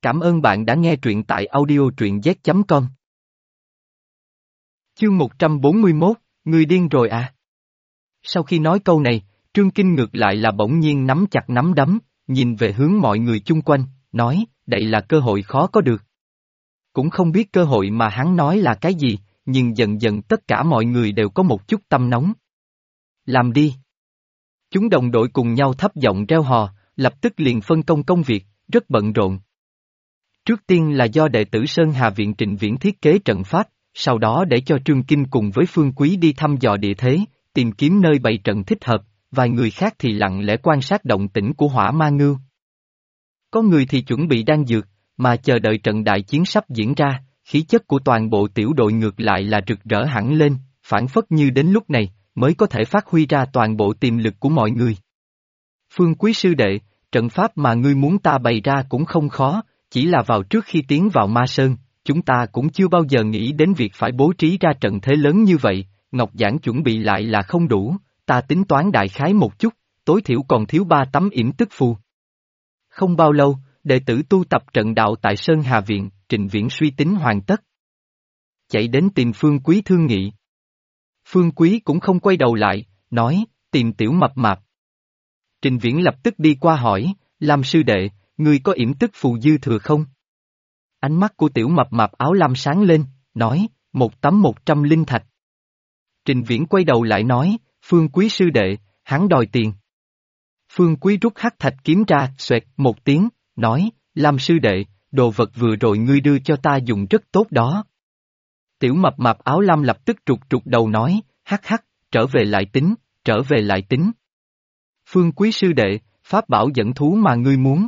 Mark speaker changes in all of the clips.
Speaker 1: Cảm ơn bạn đã nghe truyện tại audio truyện z.com. Chương 141, Người điên rồi à? Sau khi nói câu này, Trương Kinh ngược lại là bỗng nhiên nắm chặt nắm đấm, nhìn về hướng mọi người chung quanh, nói, đây là cơ hội khó có được. Cũng không biết cơ hội mà hắn nói là cái gì, nhưng dần dần tất cả mọi người đều có một chút tâm nóng. Làm đi. Chúng đồng đội cùng nhau thấp giọng reo hò, lập tức liền phân công công việc, rất bận rộn. Trước tiên là do đệ tử Sơn Hà Viện Trịnh Viễn thiết kế trận pháp, sau đó để cho Trương Kinh cùng với Phương Quý đi thăm dò địa thế, tìm kiếm nơi bày trận thích hợp, vài người khác thì lặng lẽ quan sát động tĩnh của Hỏa Ma Ngưu. Có người thì chuẩn bị đan dược, mà chờ đợi trận đại chiến sắp diễn ra, khí chất của toàn bộ tiểu đội ngược lại là rực rỡ hẳn lên, phảng phất như đến lúc này, mới có thể phát huy ra toàn bộ tiềm lực của mọi người. Phương Quý sư đệ, trận pháp mà ngươi muốn ta bày ra cũng không khó, chỉ là vào trước khi tiến vào Ma Sơn, chúng ta cũng chưa bao giờ nghĩ đến việc phải bố trí ra trận thế lớn như vậy, Ngọc Giản chuẩn bị lại là không đủ, ta tính toán đại khái một chút, tối thiểu còn thiếu 3 tấm yểm tức phù. Không bao lâu, đệ tử tu tập trận đạo tại Sơn Hà Viện, Trịnh Viễn suy tính hoàn tất. Chạy đến tìm Phương Quý thương nghị. Phương Quý cũng không quay đầu lại, nói, tìm tiểu mập mạp. Trịnh Viễn lập tức đi qua hỏi, Lam sư đệ, ngươi có yểm tức phù dư thừa không? Ánh mắt của tiểu mập mạp áo lam sáng lên, nói, 1 tấm 100 linh thạch. Trịnh Viễn quay đầu lại nói, Phương Quý sư đệ, hắn đòi tiền. Phương Quý rút hắc thạch kiếm ra, xoẹt một tiếng, nói, Lam sư đệ, đồ vật vừa rồi ngươi đưa cho ta dùng rất tốt đó. Tiểu mập mạp áo lam lập tức trục trục đầu nói, hắc hắc, trở về lại tính, trở về lại tính. Phương Quý sư đệ, pháp bảo dẫn thú mà ngươi muốn.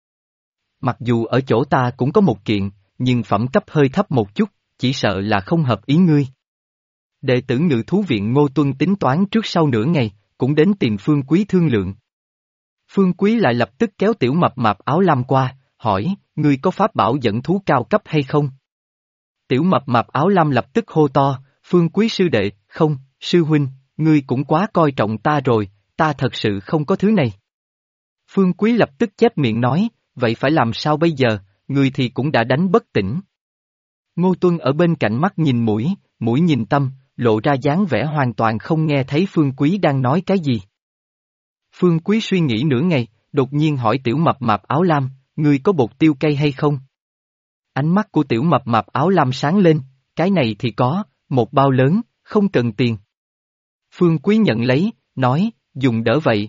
Speaker 1: Mặc dù ở chỗ ta cũng có một kiện, nhưng phẩm cấp hơi thấp một chút, chỉ sợ là không hợp ý ngươi. Đệ tử Ngự thú viện Ngô Tuân tính toán trước sau nửa ngày, cũng đến tìm Phương Quý thương lượng. Phương Quý lại lập tức kéo tiểu mập mạp áo lam qua, hỏi, ngươi có pháp bảo dẫn thú cao cấp hay không? Tiểu mập mạp áo lam lập tức hô to, Phương Quý sư đệ, không, sư huynh, ngươi cũng quá coi trọng ta rồi, ta thật sự không có thứ này. Phương Quý lập tức chép miệng nói, vậy phải làm sao bây giờ, người thì cũng đã đánh bất tỉnh. Ngô Tuân ở bên cạnh mắt nhìn mũi, mũi nhìn tâm, lộ ra dáng vẻ hoàn toàn không nghe thấy Phương Quý đang nói cái gì. Phương Quý suy nghĩ nửa ngày, đột nhiên hỏi tiểu mập mạp áo lam, ngươi có bột tiêu cây hay không? Ánh mắt của tiểu mập mạp áo lam sáng lên, cái này thì có, một bao lớn, không cần tiền. Phương Quý nhận lấy, nói, dùng đỡ vậy.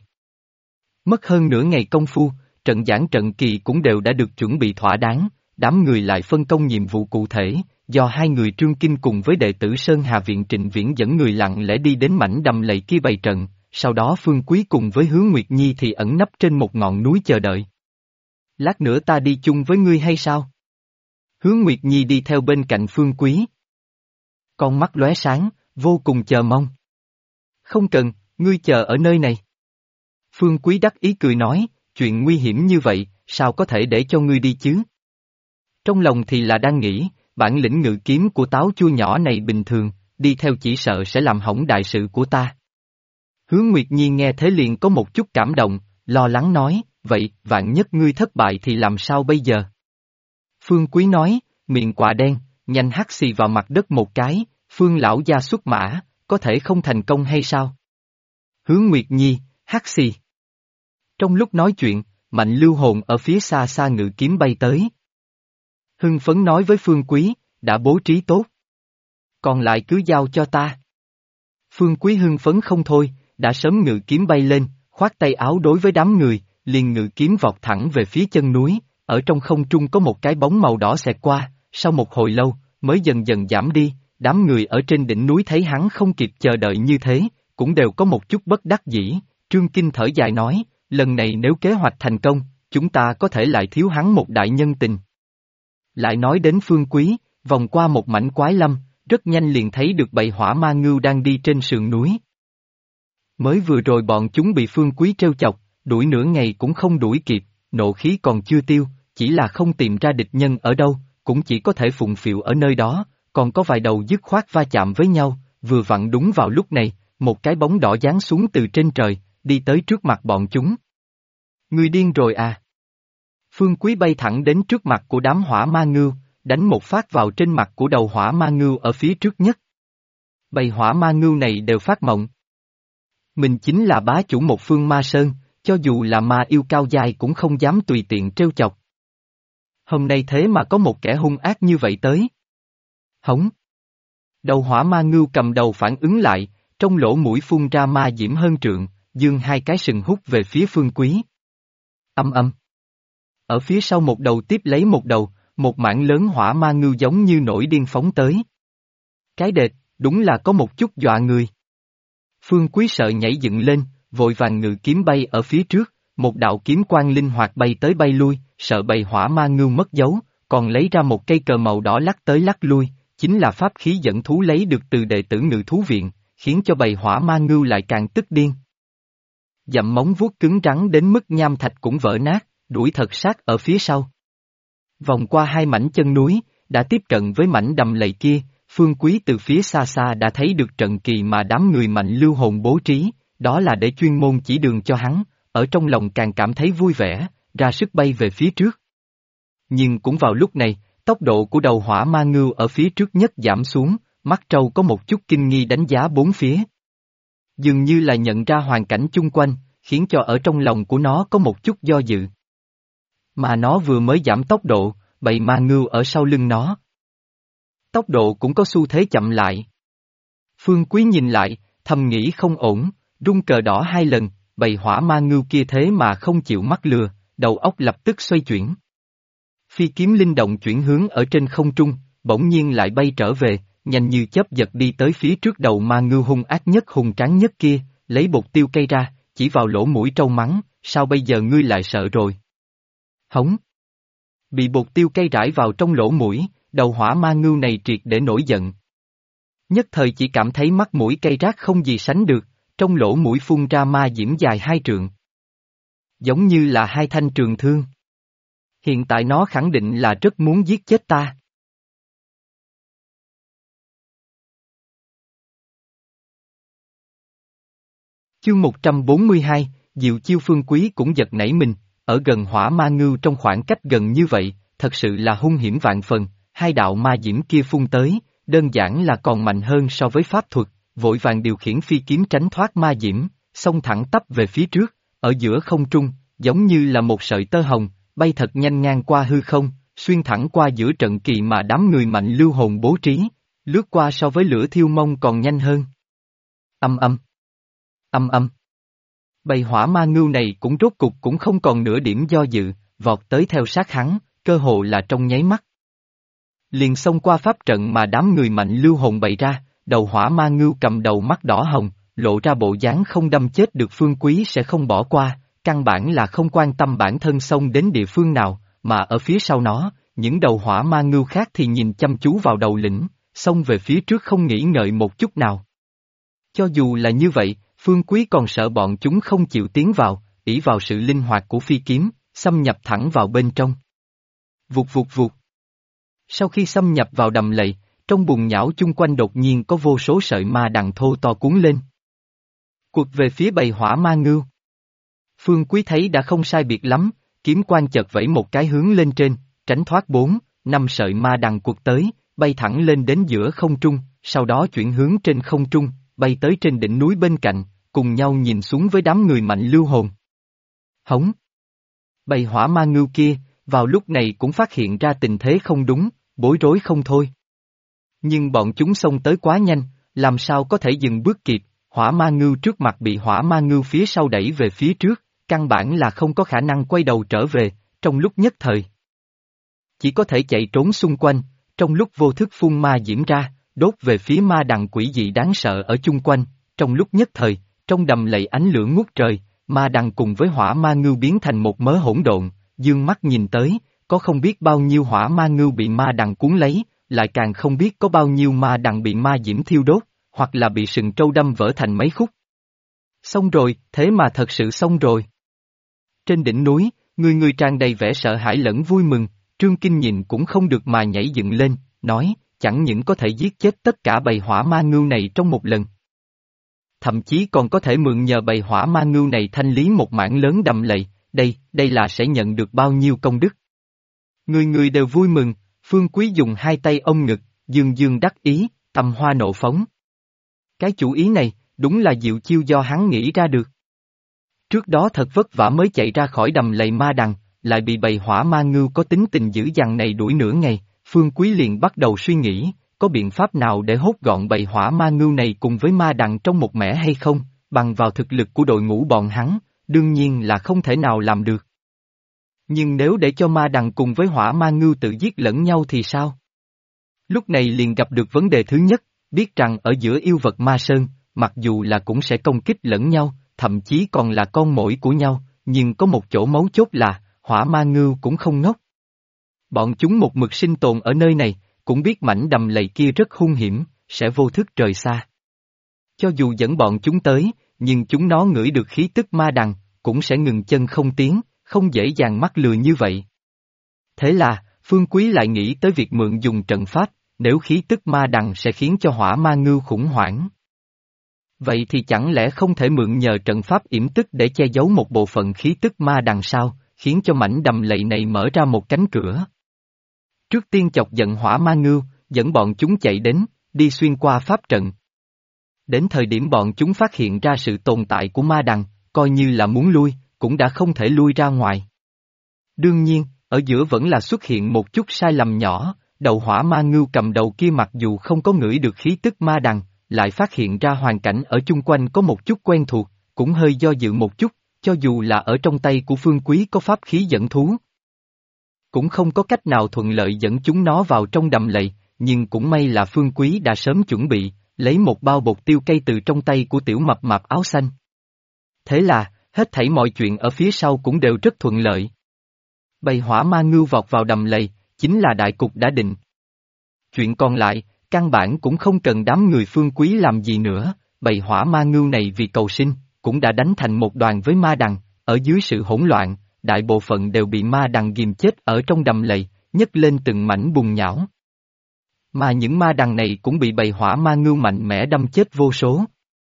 Speaker 1: Mất hơn nửa ngày công phu, trận giảng trận kỳ cũng đều đã được chuẩn bị thỏa đáng, đám người lại phân công nhiệm vụ cụ thể, do hai người Trương Kinh cùng với đệ tử Sơn Hà Viện Trịnh Viễn dẫn người lặng lẽ đi đến mảnh đầm lầy kia bày trận, sau đó Phương Quý cùng với Hứa Nguyệt Nhi thì ẩn nấp trên một ngọn núi chờ đợi. Lát nữa ta đi chung với ngươi hay sao? Hứa Nguyệt Nhi đi theo bên cạnh Phương Quý. Con mắt lóe sáng, vô cùng chờ mong. Không cần, ngươi chờ ở nơi này. Phương Quý đắc ý cười nói, chuyện nguy hiểm như vậy, sao có thể để cho ngươi đi chứ? Trong lòng thì là đang nghĩ, bản lĩnh ngự kiếm của táo chua nhỏ này bình thường, đi theo chỉ sợ sẽ làm hỏng đại sự của ta. Hứa Nguyệt Nhi nghe thế liền có một chút cảm động, lo lắng nói, vậy, vạn nhất ngươi thất bại thì làm sao bây giờ? Phương Quý nói, miệng quạ đen, nhanh hắt xì vào mặt đất một cái, Phương lão gia xuất mã, có thể không thành công hay sao? Hứa Nguyệt Nhi, hắt xì. Trong lúc nói chuyện, Mạnh Lưu Hồn ở phía xa xa ngự kiếm bay tới. Hưng phấn nói với Phương Quý, đã bố trí tốt. Còn lại cứ giao cho ta. Phương Quý hưng phấn không thôi, đã sớm ngự kiếm bay lên, khoát tay áo đối với đám người, liền ngự kiếm vọt thẳng về phía chân núi, ở trong không trung có một cái bóng màu đỏ xẹt qua, sau một hồi lâu, mới dần dần giảm đi, đám người ở trên đỉnh núi thấy hắn không kịp chờ đợi như thế, cũng đều có một chút bất đắc dĩ, Trương Kinh thở dài nói, lần này nếu kế hoạch thành công, chúng ta có thể lại thiếu hắn một đại nhân tình. Lại nói đến Phương Quý, vòng qua một mảnh quái lâm, rất nhanh liền thấy được bầy Hỏa Ma Ngưu đang đi trên sườn núi. Mới vừa rồi bọn chúng bị Phương Quý trêu chọc, đuổi nửa ngày cũng không đuổi kịp, nộ khí còn chưa tiêu, chỉ là không tìm ra địch nhân ở đâu, cũng chỉ có thể phụng phịu ở nơi đó, còn có vài đầu dứt khoát va chạm với nhau, vừa vặn đúng vào lúc này, một cái bóng đỏ giáng xuống từ trên trời, đi tới trước mặt bọn chúng. Ngươi điên rồi à? Phương Quý bay thẳng đến trước mặt của đám hỏa ma ngưu, đánh một phát vào trên mặt của đầu hỏa ma ngưu ở phía trước nhất. Bầy hỏa ma ngưu này đều phát mộng. Mình chính là bá chủ một phương ma sơn, cho dù là ma yêu cao giai cũng không dám tùy tiện trêu chọc. Hôm nay thế mà có một kẻ hung ác như vậy tới. Hống. Đầu hỏa ma ngưu cầm đầu phản ứng lại, trong lỗ mũi phun ra ma diễm hơn trượng, giương hai cái sừng hút về phía Phương Quý. Âm âm. Ở phía sau một đầu tiếp lấy một đầu, một mảng lớn hỏa ma ngưu giống như nổi điên phóng tới. Cái đệt, đúng là có một chút dọa người. Phương Quý sợ nhảy dựng lên, vội vàng ngự kiếm bay ở phía trước, một đạo kiếm quang linh hoạt bay tới bay lui, sợ bầy hỏa ma ngưu mất dấu, còn lấy ra một cây cờ màu đỏ lắc tới lắc lui, chính là pháp khí dẫn thú lấy được từ đệ tử Ngự thú viện, khiến cho bầy hỏa ma ngưu lại càng tức điên. Dặm móng vuốt cứng rắn đến mức nham thạch cũng vỡ nát, đuổi thật sát ở phía sau. Vòng qua hai mảnh chân núi, đã tiếp cận với mảnh đầm lầy kia, Phương Quý từ phía xa xa đã thấy được trận kỳ mà đám người mạnh lưu hồn bố trí, đó là để chuyên môn chỉ đường cho hắn, ở trong lòng càng cảm thấy vui vẻ, ra sức bay về phía trước. Nhưng cũng vào lúc này, tốc độ của đầu hỏa ma ngưu ở phía trước nhất giảm xuống, mắt trâu có một chút kinh nghi đánh giá bốn phía. Dường như là nhận ra hoàn cảnh chung quanh, khiến cho ở trong lòng của nó có một chút do dự. Mà nó vừa mới giảm tốc độ, bầy ma ngưu ở sau lưng nó. Tốc độ cũng có xu thế chậm lại. Phương Quý nhìn lại, thầm nghĩ không ổn, rung cờ đỏ hai lần, bầy hỏa ma ngưu kia thế mà không chịu mắc lừa, đầu óc lập tức xoay chuyển. Phi kiếm linh động chuyển hướng ở trên không trung, bỗng nhiên lại bay trở về, nhanh như chớp giật đi tới phía trước đầu ma ngưu hung ác nhất hùng tráng nhất kia, lấy bột tiêu cây ra, chỉ vào lỗ mũi trâu mắng, sao bây giờ ngươi lại sợ rồi? Hống! Bị bột tiêu cây rải vào trong lỗ mũi, đầu hỏa ma ngưu này triệt để nổi giận. Nhất thời chỉ cảm thấy mắt mũi cây rát không gì sánh được, trong lỗ mũi phun ra ma diễm dài 2 trượng. Giống như là 2 thanh trường thương. Hiện tại nó khẳng định là rất muốn giết chết ta. Chương 142, Diệu Chiêu. Phương Quý cũng giật nảy mình, ở gần hỏa ma ngưu trong khoảng cách gần như vậy, thật sự là hung hiểm vạn phần, 2 đạo ma diễm kia phun tới, đơn giản là còn mạnh hơn so với pháp thuật, vội vàng điều khiển phi kiếm tránh thoát ma diễm, xông thẳng tắp về phía trước, ở giữa không trung, giống như là một sợi tơ hồng, bay thật nhanh ngang qua hư không, xuyên thẳng qua giữa trận kỳ mà đám người mạnh lưu hồn bố trí, lướt qua so với lửa thiêu mông còn nhanh hơn. Âm âm. Âm âm. Bầy hỏa ma ngưu này cũng rốt cục cũng không còn nửa điểm do dự, vọt tới theo sát hắn, cơ hồ là trong nháy mắt. Liền xông qua pháp trận mà đám người mạnh lưu hồn bày ra, đầu hỏa ma ngưu cầm đầu mắt đỏ hồng, lộ ra bộ dáng không đâm chết được Phương Quý sẽ không bỏ qua, căn bản là không quan tâm bản thân xông đến địa phương nào, mà ở phía sau nó, những đầu hỏa ma ngưu khác thì nhìn chăm chú vào đầu lĩnh, xông về phía trước không nghĩ ngợi một chút nào. Cho dù là như vậy, Phương Quý còn sợ bọn chúng không chịu tiến vào, ỷ vào sự linh hoạt của phi kiếm, xâm nhập thẳng vào bên trong. Vụt vụt vụt. Sau khi xâm nhập vào đầm lầy, trong bùn nhão chung quanh đột nhiên có vô số sợi ma đằng thô to cuốn lên. Cuột về phía bầy hỏa ma ngưu. Phương Quý thấy đã không sai biệt lắm, kiếm quang chợt vẫy một cái hướng lên trên, tránh thoát 4-5 sợi ma đằng cuột tới, bay thẳng lên đến giữa không trung, sau đó chuyển hướng trên không trung, bay tới trên đỉnh núi bên cạnh, cùng nhau nhìn xuống với đám người mạnh lưu hồn. Hống! Bầy hỏa ma ngưu kia, vào lúc này cũng phát hiện ra tình thế không đúng, bối rối không thôi. Nhưng bọn chúng xông tới quá nhanh, làm sao có thể dừng bước kịp, hỏa ma ngưu trước mặt bị hỏa ma ngưu phía sau đẩy về phía trước, căn bản là không có khả năng quay đầu trở về, trong lúc nhất thời. Chỉ có thể chạy trốn xung quanh, trong lúc vô thức phun ma diễm ra, đốt về phía ma đằng quỷ dị đáng sợ ở chung quanh, trong lúc nhất thời, trong đầm lầy ánh lửa ngút trời, ma đằng cùng với hỏa ma ngưu biến thành một mớ hỗn độn, dương mắt nhìn tới, có không biết bao nhiêu hỏa ma ngưu bị ma đằng cuốn lấy, lại càng không biết có bao nhiêu ma đằng bị ma diễm thiêu đốt, hoặc là bị sừng trâu đâm vỡ thành mấy khúc. Xong rồi, thế mà thật sự xong rồi. Trên đỉnh núi, người tràn đầy vẻ sợ hãi lẫn vui mừng, Trương Kinh nhìn cũng không được mà nhảy dựng lên, nói, chẳng những có thể giết chết tất cả bầy hỏa ma ngưu này trong một lần. Thậm chí còn có thể mượn nhờ bầy hỏa ma ngưu này thanh lý một mảng lớn đầm lầy, đây là sẽ nhận được bao nhiêu công đức. Người người đều vui mừng, Phương Quý dùng hai tay ôm ngực, dương dương đắc ý, tâm hoa nộ phóng. Cái chủ ý này, đúng là diệu chiêu do hắn nghĩ ra được. Trước đó thật vất vả mới chạy ra khỏi đầm lầy ma đằng, lại bị bầy hỏa ma ngưu có tính tình dữ dằn này đuổi nửa ngày, Phương Quý liền bắt đầu suy nghĩ, có biện pháp nào để hốt gọn bầy hỏa ma ngưu này cùng với ma đằng trong một mẻ hay không, bằng vào thực lực của đội ngũ bọn hắn, đương nhiên là không thể nào làm được. Nhưng nếu để cho ma đằng cùng với hỏa ma ngưu tự giết lẫn nhau thì sao? Lúc này liền gặp được vấn đề thứ nhất, biết rằng ở giữa yêu vật ma sơn, mặc dù là cũng sẽ công kích lẫn nhau, thậm chí còn là con mồi của nhau, nhưng có một chỗ mấu chốt là, hỏa ma ngưu cũng không ngốc. Bọn chúng một mực sinh tồn ở nơi này, cũng biết mảnh đầm lầy kia rất hung hiểm, sẽ vô thức rời xa. Cho dù dẫn bọn chúng tới, nhưng chúng nó ngửi được khí tức ma đằng, cũng sẽ ngừng chân không tiến, không dễ dàng mắc lừa như vậy. Thế là, Phương Quý lại nghĩ tới việc mượn dùng trận pháp, nếu khí tức ma đằng sẽ khiến cho hỏa ma ngưu khủng hoảng. Vậy thì chẳng lẽ không thể mượn nhờ trận pháp yểm tức để che giấu một bộ phận khí tức ma đằng sao, khiến cho mảnh đầm lầy này mở ra một cánh cửa. Trước tiên chọc giận hỏa ma ngưu, dẫn bọn chúng chạy đến, đi xuyên qua pháp trận. Đến thời điểm bọn chúng phát hiện ra sự tồn tại của ma đằng, coi như là muốn lui, cũng đã không thể lui ra ngoài. Đương nhiên, ở giữa vẫn là xuất hiện một chút sai lầm nhỏ, đầu hỏa ma ngưu cầm đầu kia mặc dù không có ngửi được khí tức ma đằng, lại phát hiện ra hoàn cảnh ở chung quanh có một chút quen thuộc, cũng hơi do dự một chút, cho dù là ở trong tay của Phương Quý có pháp khí dẫn thú. Cũng không có cách nào thuận lợi dẫn chúng nó vào trong đầm lầy, nhưng cũng may là Phương Quý đã sớm chuẩn bị, lấy một bao bột tiêu cây từ trong tay của tiểu mập mạp áo xanh. Thế là, hết thảy mọi chuyện ở phía sau cũng đều rất thuận lợi. Bầy hỏa ma ngưu vọt vào đầm lầy, chính là đại cục đã định. Chuyện còn lại, căn bản cũng không cần đám người Phương Quý làm gì nữa, bầy hỏa ma ngưu này vì cầu sinh, cũng đã đánh thành một đoàn với ma đằng, ở dưới sự hỗn loạn, đại bộ phận đều bị ma đằng ghim chết ở trong đầm lầy, nhấc lên từng mảnh bùn nhão. Mà những ma đằng này cũng bị bầy hỏa ma ngưu mạnh mẽ đâm chết vô số.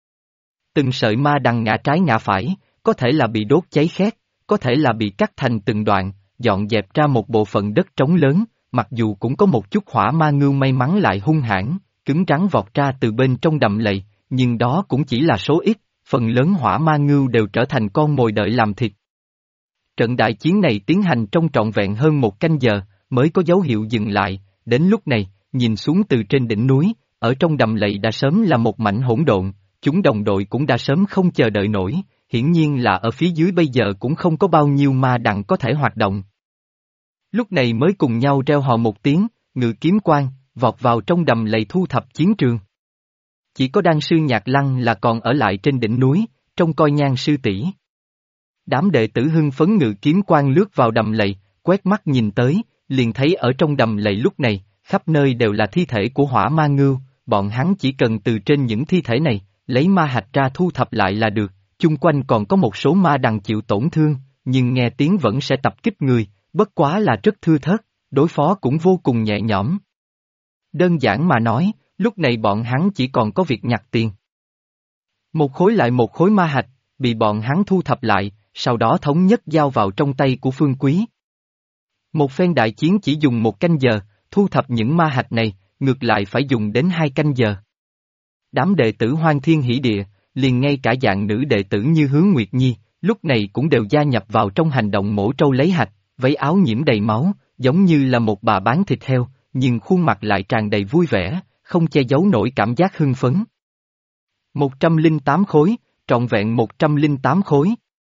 Speaker 1: Từng sợi ma đằng ngã trái ngã phải, có thể là bị đốt cháy khét, có thể là bị cắt thành từng đoạn, dọn dẹp ra một bộ phận đất trống lớn, mặc dù cũng có một chút hỏa ma ngưu may mắn lại hung hãn, cứng rắn vọt ra từ bên trong đầm lầy, nhưng đó cũng chỉ là số ít, phần lớn hỏa ma ngưu đều trở thành con mồi đợi làm thịt. Trận đại chiến này tiến hành trong trọn vẹn hơn một canh giờ, mới có dấu hiệu dừng lại, đến lúc này, nhìn xuống từ trên đỉnh núi, ở trong đầm lầy đã sớm là một mảnh hỗn độn, chúng đồng đội cũng đã sớm không chờ đợi nổi, hiển nhiên là ở phía dưới bây giờ cũng không có bao nhiêu ma đằng có thể hoạt động. Lúc này mới cùng nhau reo hò một tiếng, ngự kiếm quang, vọt vào trong đầm lầy thu thập chiến trường. Chỉ có đan sư Nhạc Lăng là còn ở lại trên đỉnh núi, trông coi Nhan sư tỷ. Đám đệ tử hưng phấn ngự kiếm quang lướt vào đầm lầy, quét mắt nhìn tới, liền thấy ở trong đầm lầy lúc này, khắp nơi đều là thi thể của hỏa ma ngưu, bọn hắn chỉ cần từ trên những thi thể này, lấy ma hạch ra thu thập lại là được, chung quanh còn có một số ma đằng chịu tổn thương, nhưng nghe tiếng vẫn sẽ tập kích người, bất quá là rất thưa thớt, đối phó cũng vô cùng nhẹ nhõm. Đơn giản mà nói, lúc này bọn hắn chỉ còn có việc nhặt tiền. Một khối lại một khối ma hạch, bị bọn hắn thu thập lại, sau đó thống nhất giao vào trong tay của Phương Quý. Một phen đại chiến chỉ dùng một canh giờ, thu thập những ma hạch này, ngược lại phải dùng đến 2 canh giờ. Đám đệ tử Hoang Thiên Hỷ Địa, liền ngay cả dạng nữ đệ tử như Hướng Nguyệt Nhi, lúc này cũng đều gia nhập vào trong hành động mổ trâu lấy hạch, váy áo nhiễm đầy máu, giống như là một bà bán thịt heo, nhưng khuôn mặt lại tràn đầy vui vẻ, không che giấu nổi cảm giác hưng phấn. 108 khối, trọn vẹn 108 khối.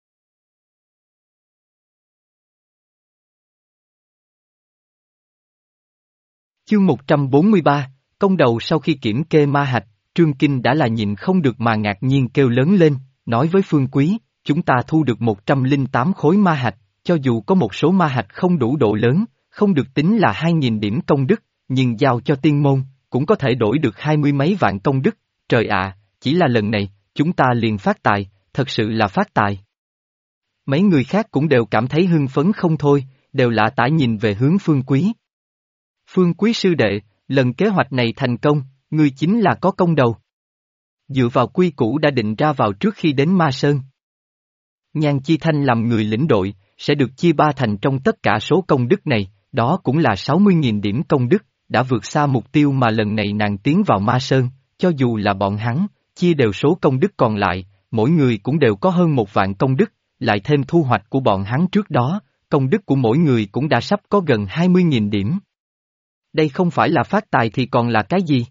Speaker 1: Chương 143, công đầu sau khi kiểm kê ma hạch, Trương Kinh đã là nhìn không được mà ngạc nhiên kêu lớn lên, nói với Phương Quý, chúng ta thu được 108 khối ma hạch, cho dù có một số ma hạch không đủ độ lớn, không được tính là 2.000 điểm công đức, nhưng giao cho tiên môn, cũng có thể đổi được 20 mấy vạn công đức, trời ạ, chỉ là lần này, chúng ta liền phát tài, thật sự là phát tài. Mấy người khác cũng đều cảm thấy hưng phấn không thôi, đều lạ tả nhìn về hướng Phương Quý. Phương Quý sư đệ, lần kế hoạch này thành công, ngươi chính là có công đầu. Dựa vào quy củ đã định ra vào trước khi đến Ma Sơn. Nhan Chi Thanh làm người lĩnh đội, sẽ được chia ba thành trong tất cả số công đức này, đó cũng là 60.000 điểm công đức, đã vượt xa mục tiêu mà lần này nàng tiến vào Ma Sơn, cho dù là bọn hắn, chia đều số công đức còn lại, mỗi người cũng đều có hơn 1 vạn công đức, lại thêm thu hoạch của bọn hắn trước đó, công đức của mỗi người cũng đã sắp có gần 20.000 điểm. Đây không phải là phát tài thì còn là cái gì?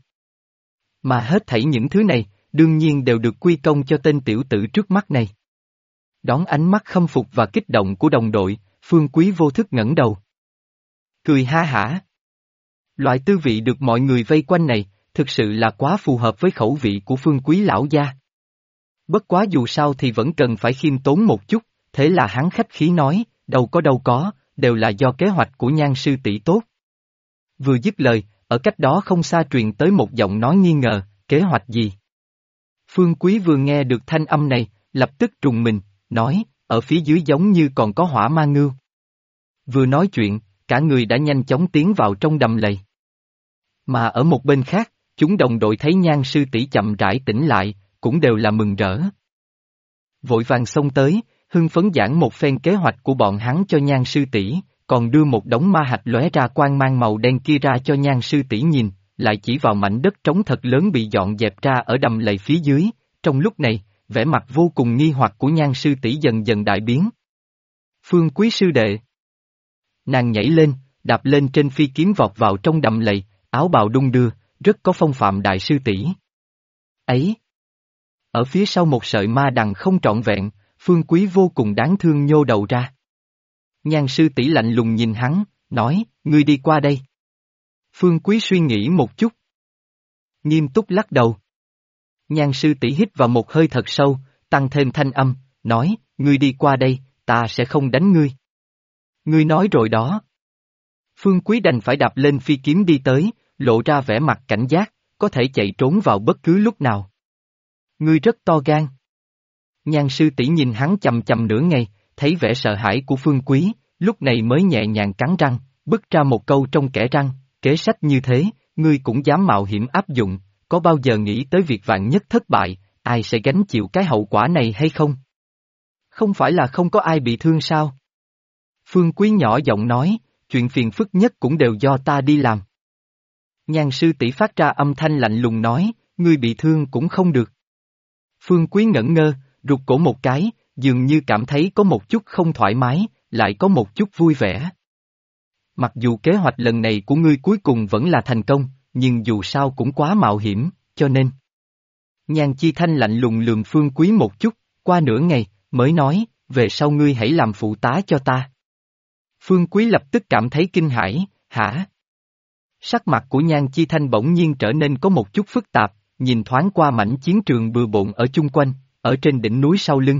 Speaker 1: Mà hết thảy những thứ này, đương nhiên đều được quy công cho tên tiểu tử trước mắt này. Đón ánh mắt khâm phục và kích động của đồng đội, Phương Quý vô thức ngẩng đầu. Cười ha hả. Loại tư vị được mọi người vây quanh này, thực sự là quá phù hợp với khẩu vị của Phương Quý lão gia. Bất quá dù sao thì vẫn cần phải khiêm tốn một chút, thế là hắn khách khí nói, đâu có, đều là do kế hoạch của Nhan sư tỷ tốt. Vừa dứt lời, ở cách đó không xa truyền tới một giọng nói nghi ngờ, kế hoạch gì? Phương Quý vừa nghe được thanh âm này, lập tức trùng mình, nói, ở phía dưới giống như còn có hỏa ma ngưu. Vừa nói chuyện, cả người đã nhanh chóng tiến vào trong đầm lầy. Mà ở một bên khác, chúng đồng đội thấy Nhan sư tỷ chậm rãi tỉnh lại, cũng đều là mừng rỡ. Vội vàng xông tới, hưng phấn giảng một phen kế hoạch của bọn hắn cho Nhan sư tỷ, còn đưa một đống ma hạch lóe ra quang mang màu đen kia ra cho Nhan sư tỷ nhìn, lại chỉ vào mảnh đất trống thật lớn bị dọn dẹp ra ở đầm lầy phía dưới. Trong lúc này, vẻ mặt vô cùng nghi hoặc của Nhan sư tỷ dần dần đại biến. Phương Quý sư đệ. Nàng nhảy lên, đạp lên trên phi kiếm vọt vào trong đầm lầy, áo bào đung đưa, rất có phong phạm đại sư tỷ. Ấy. Ở phía sau một sợi ma đằng không trọn vẹn, Phương Quý vô cùng đáng thương nhô đầu ra. Nhan sư tỷ lạnh lùng nhìn hắn, nói, ngươi đi qua đây. Phương Quý suy nghĩ một chút. Nghiêm túc lắc đầu. Nhan sư tỷ hít vào một hơi thật sâu, tăng thêm thanh âm, nói, ngươi đi qua đây, ta sẽ không đánh ngươi. Ngươi nói rồi đó. Phương Quý đành phải đạp lên phi kiếm đi tới, lộ ra vẻ mặt cảnh giác, có thể chạy trốn vào bất cứ lúc nào. Ngươi rất to gan. Nhan sư tỷ nhìn hắn chầm chầm nửa ngày, thấy vẻ sợ hãi của Phương Quý, lúc này mới nhẹ nhàng cắn răng, bứt ra một câu trong kẽ răng, kế sách như thế, ngươi cũng dám mạo hiểm áp dụng, có bao giờ nghĩ tới việc vạn nhất thất bại, ai sẽ gánh chịu cái hậu quả này hay không? Không phải là không có ai bị thương sao? Phương Quý nhỏ giọng nói, chuyện phiền phức nhất cũng đều do ta đi làm. Nhan sư tỷ phát ra âm thanh lạnh lùng nói, ngươi bị thương cũng không được. Phương Quý ngẩn ngơ, rụt cổ một cái, dường như cảm thấy có một chút không thoải mái, lại có một chút vui vẻ. Mặc dù kế hoạch lần này của ngươi cuối cùng vẫn là thành công, nhưng dù sao cũng quá mạo hiểm, cho nên. Nhan Chi Thanh lạnh lùng lườm Phương Quý một chút, qua nửa ngày, mới nói, về sau ngươi hãy làm phụ tá cho ta. Phương Quý lập tức cảm thấy kinh hãi, hả? Sắc mặt của Nhan Chi Thanh bỗng nhiên trở nên có một chút phức tạp, nhìn thoáng qua mảnh chiến trường bừa bộn ở chung quanh, ở trên đỉnh núi sau lưng.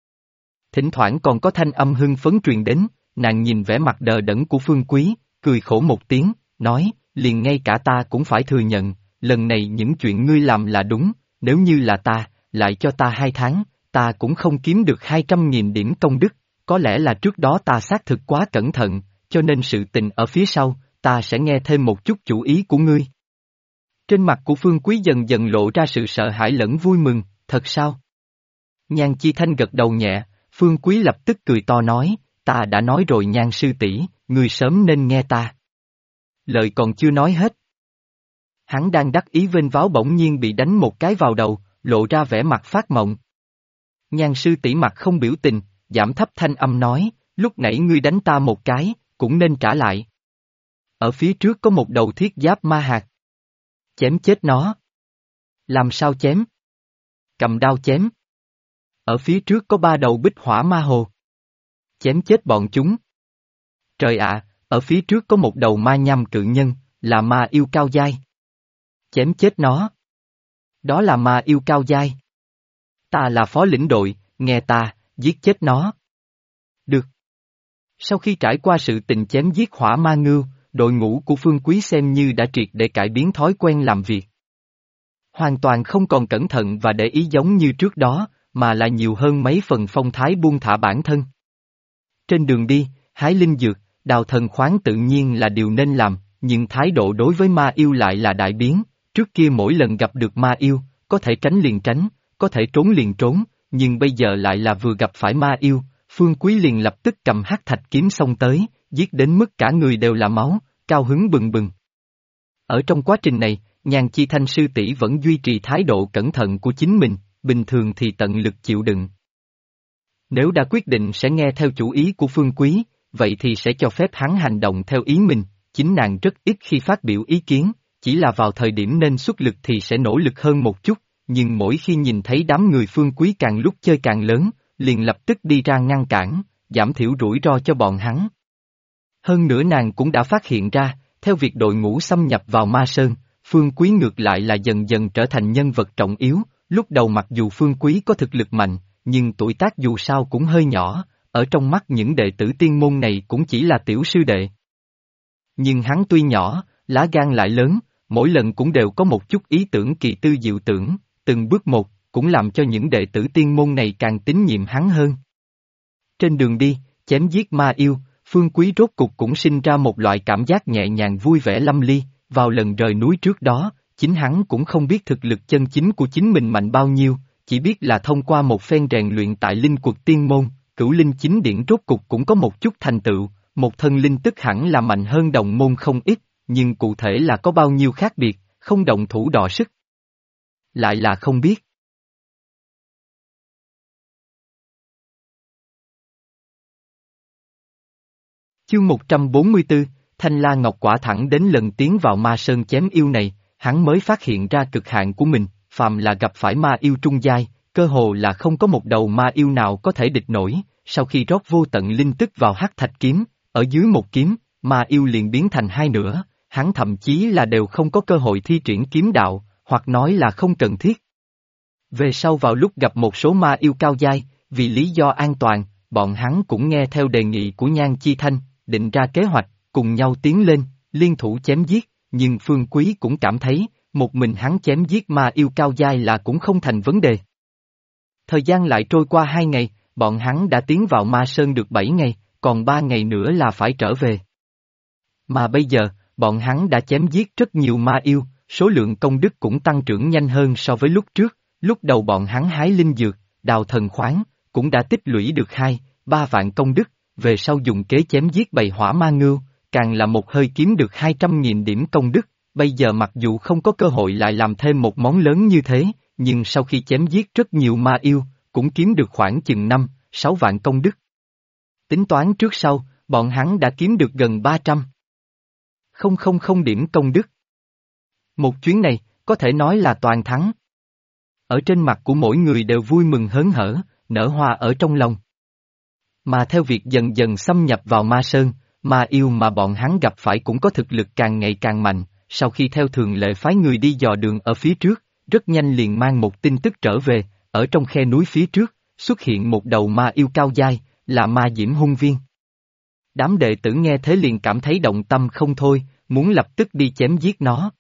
Speaker 1: Thỉnh thoảng còn có thanh âm hưng phấn truyền đến, nàng nhìn vẻ mặt đờ đẫn của Phương Quý, cười khổ một tiếng, nói, liền ngay cả ta cũng phải thừa nhận, lần này những chuyện ngươi làm là đúng, nếu như là ta, lại cho ta 2 tháng, ta cũng không kiếm được 200.000 điểm công đức, có lẽ là trước đó ta xác thực quá cẩn thận, cho nên sự tình ở phía sau, ta sẽ nghe thêm một chút chủ ý của ngươi. Trên mặt của Phương Quý dần dần lộ ra sự sợ hãi lẫn vui mừng, thật sao? Nhan Chi Thanh gật đầu nhẹ, Phương Quý lập tức cười to nói, ta đã nói rồi Nhan sư tỷ, ngươi sớm nên nghe ta. Lời còn chưa nói hết. Hắn đang đắc ý vênh váo bỗng nhiên bị đánh một cái vào đầu, lộ ra vẻ mặt phát mộng. Nhan sư tỷ mặt không biểu tình, giảm thấp thanh âm nói, lúc nãy ngươi đánh ta một cái, cũng nên trả lại. Ở phía trước có một đầu thiết giáp ma hạt. Chém chết nó. Làm sao chém? Cầm đao chém. Ở phía trước có 3 đầu bích hỏa ma hồ. Chém chết bọn chúng. Trời ạ, ở phía trước có một đầu ma nham cự nhân, là ma yêu cao giai. Chém chết nó. Đó là ma yêu cao giai. Ta là phó lĩnh đội, nghe ta, giết chết nó. Được. Sau khi trải qua sự tình chém giết hỏa ma ngưu, đội ngũ của Phương Quý xem như đã triệt để cải biến thói quen làm việc. Hoàn toàn không còn cẩn thận và để ý giống như trước đó, mà là nhiều hơn mấy phần phong thái buông thả bản thân. Trên đường đi, hái linh dược, đào thần khoáng tự nhiên là điều nên làm, nhưng thái độ đối với ma yêu lại là đại biến. Trước kia mỗi lần gặp được ma yêu, có thể tránh liền tránh, có thể trốn liền trốn, nhưng bây giờ lại là vừa gặp phải ma yêu, Phương Quý liền lập tức cầm hắc thạch kiếm xông tới, giết đến mức cả người đều là máu, cao hứng bừng bừng. Ở trong quá trình này, Nhan Chi Thanh sư tỷ vẫn duy trì thái độ cẩn thận của chính mình, bình thường thì tận lực chịu đựng. Nếu đã quyết định sẽ nghe theo chủ ý của Phương Quý, vậy thì sẽ cho phép hắn hành động theo ý mình, chính nàng rất ít khi phát biểu ý kiến, chỉ là vào thời điểm nên xuất lực thì sẽ nỗ lực hơn một chút, nhưng mỗi khi nhìn thấy đám người Phương Quý càng lúc chơi càng lớn, liền lập tức đi ra ngăn cản, giảm thiểu rủi ro cho bọn hắn. Hơn nữa nàng cũng đã phát hiện ra, theo việc đội ngũ xâm nhập vào Ma Sơn, Phương Quý ngược lại là dần dần trở thành nhân vật trọng yếu, lúc đầu mặc dù Phương Quý có thực lực mạnh, nhưng tuổi tác dù sao cũng hơi nhỏ, ở trong mắt những đệ tử tiên môn này cũng chỉ là tiểu sư đệ. Nhưng hắn tuy nhỏ, lá gan lại lớn, mỗi lần cũng đều có một chút ý tưởng kỳ tư diệu tưởng, từng bước một, cũng làm cho những đệ tử tiên môn này càng tín nhiệm hắn hơn. Trên đường đi, chém giết ma yêu, Phương Quý rốt cục cũng sinh ra một loại cảm giác nhẹ nhàng vui vẻ lâm ly, vào lần rời núi trước đó, chính hắn cũng không biết thực lực chân chính của chính mình mạnh bao nhiêu, chỉ biết là thông qua một phen rèn luyện tại linh quật tiên môn, Cửu Linh Chính Điển rốt cục cũng có một chút thành tựu, một thân linh tức hẳn là mạnh hơn đồng môn không ít, nhưng cụ thể là có bao nhiêu khác biệt, không động thủ đọ sức. Lại là không biết. Chương 144, Thanh La Ngọc quả thẳng đến lần tiến vào Ma Sơn chém yêu này, hắn mới phát hiện ra cực hạn của mình, phàm là gặp phải ma yêu trung giai, cơ hồ là không có một đầu ma yêu nào có thể địch nổi, sau khi rót vô tận linh tức vào hắc thạch kiếm, ở dưới một kiếm, ma yêu liền biến thành hai nửa, hắn thậm chí là đều không có cơ hội thi triển kiếm đạo, hoặc nói là không cần thiết. Về sau vào lúc gặp một số ma yêu cao giai, vì lý do an toàn, bọn hắn cũng nghe theo đề nghị của Nhan Chi Thanh, định ra kế hoạch, cùng nhau tiến lên, liên thủ chém giết, nhưng Phương Quý cũng cảm thấy, một mình hắn chém giết ma yêu cao giai là cũng không thành vấn đề. Thời gian lại trôi qua 2 ngày, bọn hắn đã tiến vào Ma Sơn được 7 ngày, còn 3 ngày nữa là phải trở về. Mà bây giờ, bọn hắn đã chém giết rất nhiều ma yêu, số lượng công đức cũng tăng trưởng nhanh hơn so với lúc trước, lúc đầu bọn hắn hái linh dược, đào thần khoáng, cũng đã tích lũy được 2-3 vạn công đức, về sau dùng kế chém giết bầy hỏa ma ngưu, càng là một hơi kiếm được 200.000 điểm công đức, bây giờ mặc dù không có cơ hội lại làm thêm một món lớn như thế, nhưng sau khi chém giết rất nhiều ma yêu, cũng kiếm được khoảng chừng 5-6 vạn công đức. Tính toán trước sau, bọn hắn đã kiếm được gần 300.000 điểm công đức. Một chuyến này, có thể nói là toàn thắng. Ở trên mặt của mỗi người đều vui mừng hớn hở, nở hoa ở trong lòng. Mà theo việc dần dần xâm nhập vào Ma Sơn, ma yêu mà bọn hắn gặp phải cũng có thực lực càng ngày càng mạnh, sau khi theo thường lệ phái người đi dò đường ở phía trước, rất nhanh liền mang một tin tức trở về, ở trong khe núi phía trước, xuất hiện một đầu ma yêu cao giai, là ma diễm hung viên. Đám đệ tử nghe thế liền cảm thấy động tâm không thôi, muốn lập tức đi chém giết nó.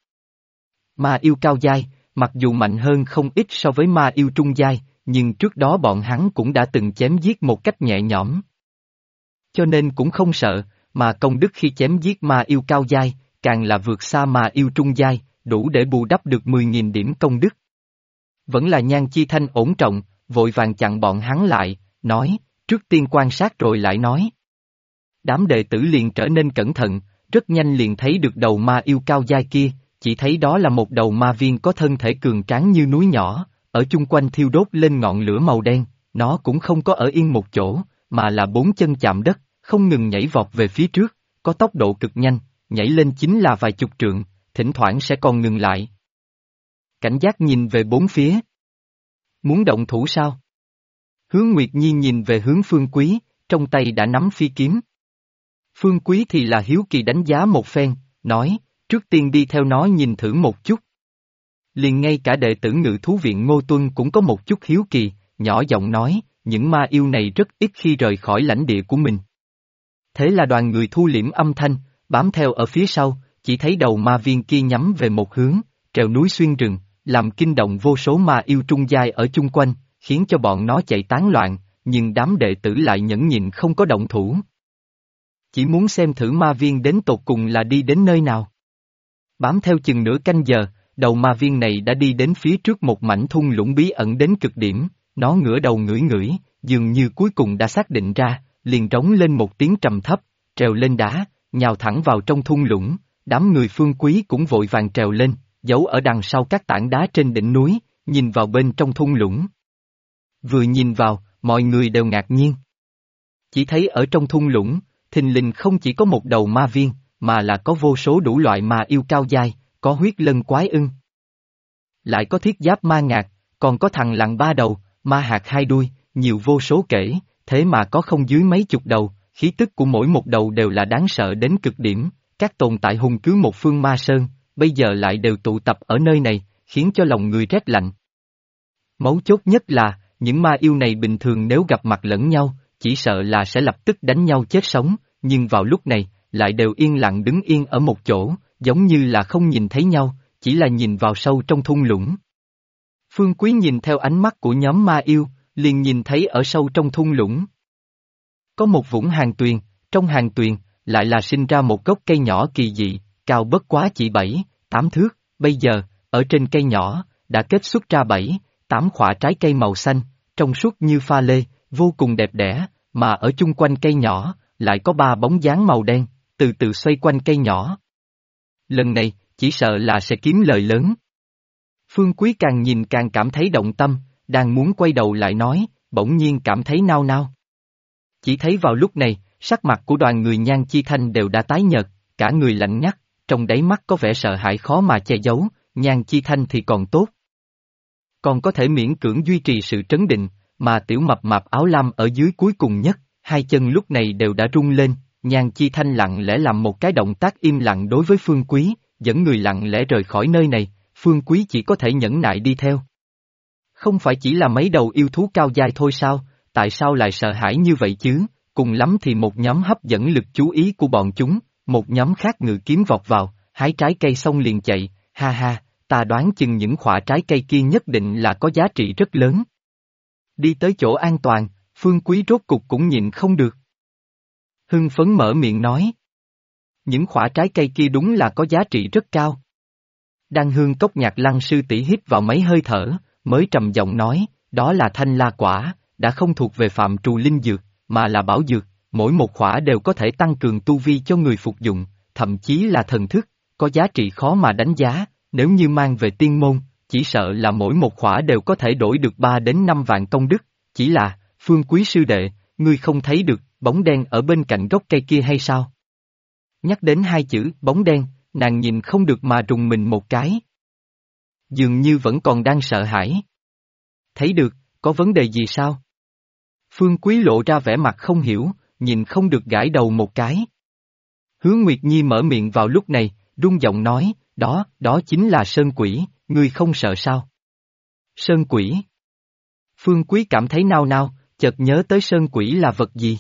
Speaker 1: Ma yêu cao giai, mặc dù mạnh hơn không ít so với ma yêu trung giai, nhưng trước đó bọn hắn cũng đã từng chém giết một cách nhẹ nhõm. Cho nên cũng không sợ, mà công đức khi chém giết ma yêu cao giai, càng là vượt xa ma yêu trung giai, đủ để bù đắp được 10.000 điểm công đức. Vẫn là Nhan Chi Thanh ổn trọng, vội vàng chặn bọn hắn lại, nói, trước tiên quan sát rồi lại nói. Đám đệ tử liền trở nên cẩn thận, rất nhanh liền thấy được đầu ma yêu cao giai kia, chỉ thấy đó là một đầu ma viên có thân thể cường tráng như núi nhỏ, ở chung quanh thiêu đốt lên ngọn lửa màu đen, nó cũng không có ở yên một chỗ, mà là 4 chân chạm đất, không ngừng nhảy vọt về phía trước, có tốc độ cực nhanh, nhảy lên chính là vài chục trượng, thỉnh thoảng sẽ còn ngừng lại. Cảnh giác nhìn về bốn phía. Muốn động thủ sao? Hứa Nguyệt Nhi nhìn về hướng Phương Quý, trong tay đã nắm phi kiếm. Phương Quý thì là hiếu kỳ đánh giá một phen, nói, trước tiên đi theo nó nhìn thử một chút. Liền ngay cả đệ tử Ngự Thú Viện Ngô Tuân cũng có một chút hiếu kỳ, nhỏ giọng nói, những ma yêu này rất ít khi rời khỏi lãnh địa của mình. Thế là đoàn người thu liễm âm thanh, bám theo ở phía sau, chỉ thấy đầu ma viên kia nhắm về một hướng, trèo núi xuyên rừng, làm kinh động vô số ma yêu trung giai ở chung quanh, khiến cho bọn nó chạy tán loạn, nhưng đám đệ tử lại nhẫn nhịn không có động thủ. Chỉ muốn xem thử ma viên đến tột cùng là đi đến nơi nào. Bám theo chừng nửa canh giờ, đầu ma viên này đã đi đến phía trước một mảnh thung lũng bí ẩn đến cực điểm, nó ngửa đầu ngửi ngửi, dường như cuối cùng đã xác định ra, liền rống lên một tiếng trầm thấp, trèo lên đá, nhào thẳng vào trong thung lũng, đám người Phương Quý cũng vội vàng trèo lên, giấu ở đằng sau các tảng đá trên đỉnh núi, nhìn vào bên trong thung lũng. Vừa nhìn vào, mọi người đều ngạc nhiên. Chỉ thấy ở trong thung lũng, thình lình không chỉ có một đầu ma viên, mà là có vô số đủ loại ma yêu cao dai, có huyết lân quái ưng. Lại có thiết giáp ma ngạc, còn có thằn lằn 3 đầu, ma hạt 2 đuôi, nhiều vô số kể, thế mà có không dưới mấy chục đầu, khí tức của mỗi một đầu đều là đáng sợ đến cực điểm, các tồn tại hung cứ một phương ma sơn, bây giờ lại đều tụ tập ở nơi này, khiến cho lòng người rét lạnh. Mấu chốt nhất là, những ma yêu này bình thường nếu gặp mặt lẫn nhau, chỉ sợ là sẽ lập tức đánh nhau chết sống, nhưng vào lúc này, lại đều yên lặng đứng yên ở một chỗ, giống như là không nhìn thấy nhau, chỉ là nhìn vào sâu trong thung lũng. Phương Quý nhìn theo ánh mắt của nhóm ma yêu, liền nhìn thấy ở sâu trong thung lũng. Có một vũng hàn tuyền, trong hàn tuyền, lại là sinh ra một gốc cây nhỏ kỳ dị, cao bất quá chỉ 7-8 thước, bây giờ, ở trên cây nhỏ, đã kết xuất ra 7-8 khỏa trái cây màu xanh, trong suốt như pha lê, vô cùng đẹp đẽ, mà ở chung quanh cây nhỏ, lại có 3 bóng dáng màu đen, từ từ xoay quanh cây nhỏ. Lần này, chỉ sợ là sẽ kiếm lời lớn. Phương Quý càng nhìn càng cảm thấy động tâm, đang muốn quay đầu lại nói, bỗng nhiên cảm thấy nao nao. Chỉ thấy vào lúc này, sắc mặt của đoàn người Nhan Chi Thanh đều đã tái nhợt, cả người lạnh ngắt, trong đáy mắt có vẻ sợ hãi khó mà che giấu, Nhan Chi Thanh thì còn tốt. Còn có thể miễn cưỡng duy trì sự trấn định, mà tiểu mập mạp áo lam ở dưới cuối cùng nhất, hai chân lúc này đều đã rung lên, Nhan Chi Thanh lặng lẽ làm một cái động tác im lặng đối với Phương Quý, dẫn người lặng lẽ rời khỏi nơi này, Phương Quý chỉ có thể nhẫn nại đi theo. Không phải chỉ là mấy đầu yêu thú cao dai thôi sao, tại sao lại sợ hãi như vậy chứ, cùng lắm thì một nhóm hấp dẫn lực chú ý của bọn chúng, một nhóm khác ngự kiếm vọt vào, hái trái cây xong liền chạy, ha ha, ta đoán chừng những khỏa trái cây kia nhất định là có giá trị rất lớn. Đi tới chỗ an toàn, Phương Quý rốt cục cũng nhịn không được. Hưng phấn mở miệng nói. Những khỏa trái cây kia đúng là có giá trị rất cao. Đan Hương Cốc Nhạc Lăng sư tỷ hít vào mấy hơi thở, mới trầm giọng nói, đó là thanh la quả, đã không thuộc về phạm trù linh dược, mà là bảo dược, mỗi một khỏa đều có thể tăng cường tu vi cho người phục dụng, thậm chí là thần thức, có giá trị khó mà đánh giá, nếu như mang về tiên môn, chỉ sợ là mỗi một khỏa đều có thể đổi được 3 đến 5 vạn công đức, chỉ là, Phương Quý sư đệ, ngươi không thấy được, bóng đen ở bên cạnh gốc cây kia hay sao? Nhắc đến 2 chữ, bóng đen, nàng nhìn không được mà rùng mình một cái. Dường như vẫn còn đang sợ hãi. Thấy được, có vấn đề gì sao? Phương Quý lộ ra vẻ mặt không hiểu, nhìn không được gãi đầu một cái. Hứa Nguyệt Nhi mở miệng vào lúc này, rung giọng nói, đó chính là sơn quỷ, ngươi không sợ sao? Sơn quỷ. Phương Quý cảm thấy nao nao, chợt nhớ tới sơn quỷ là vật gì.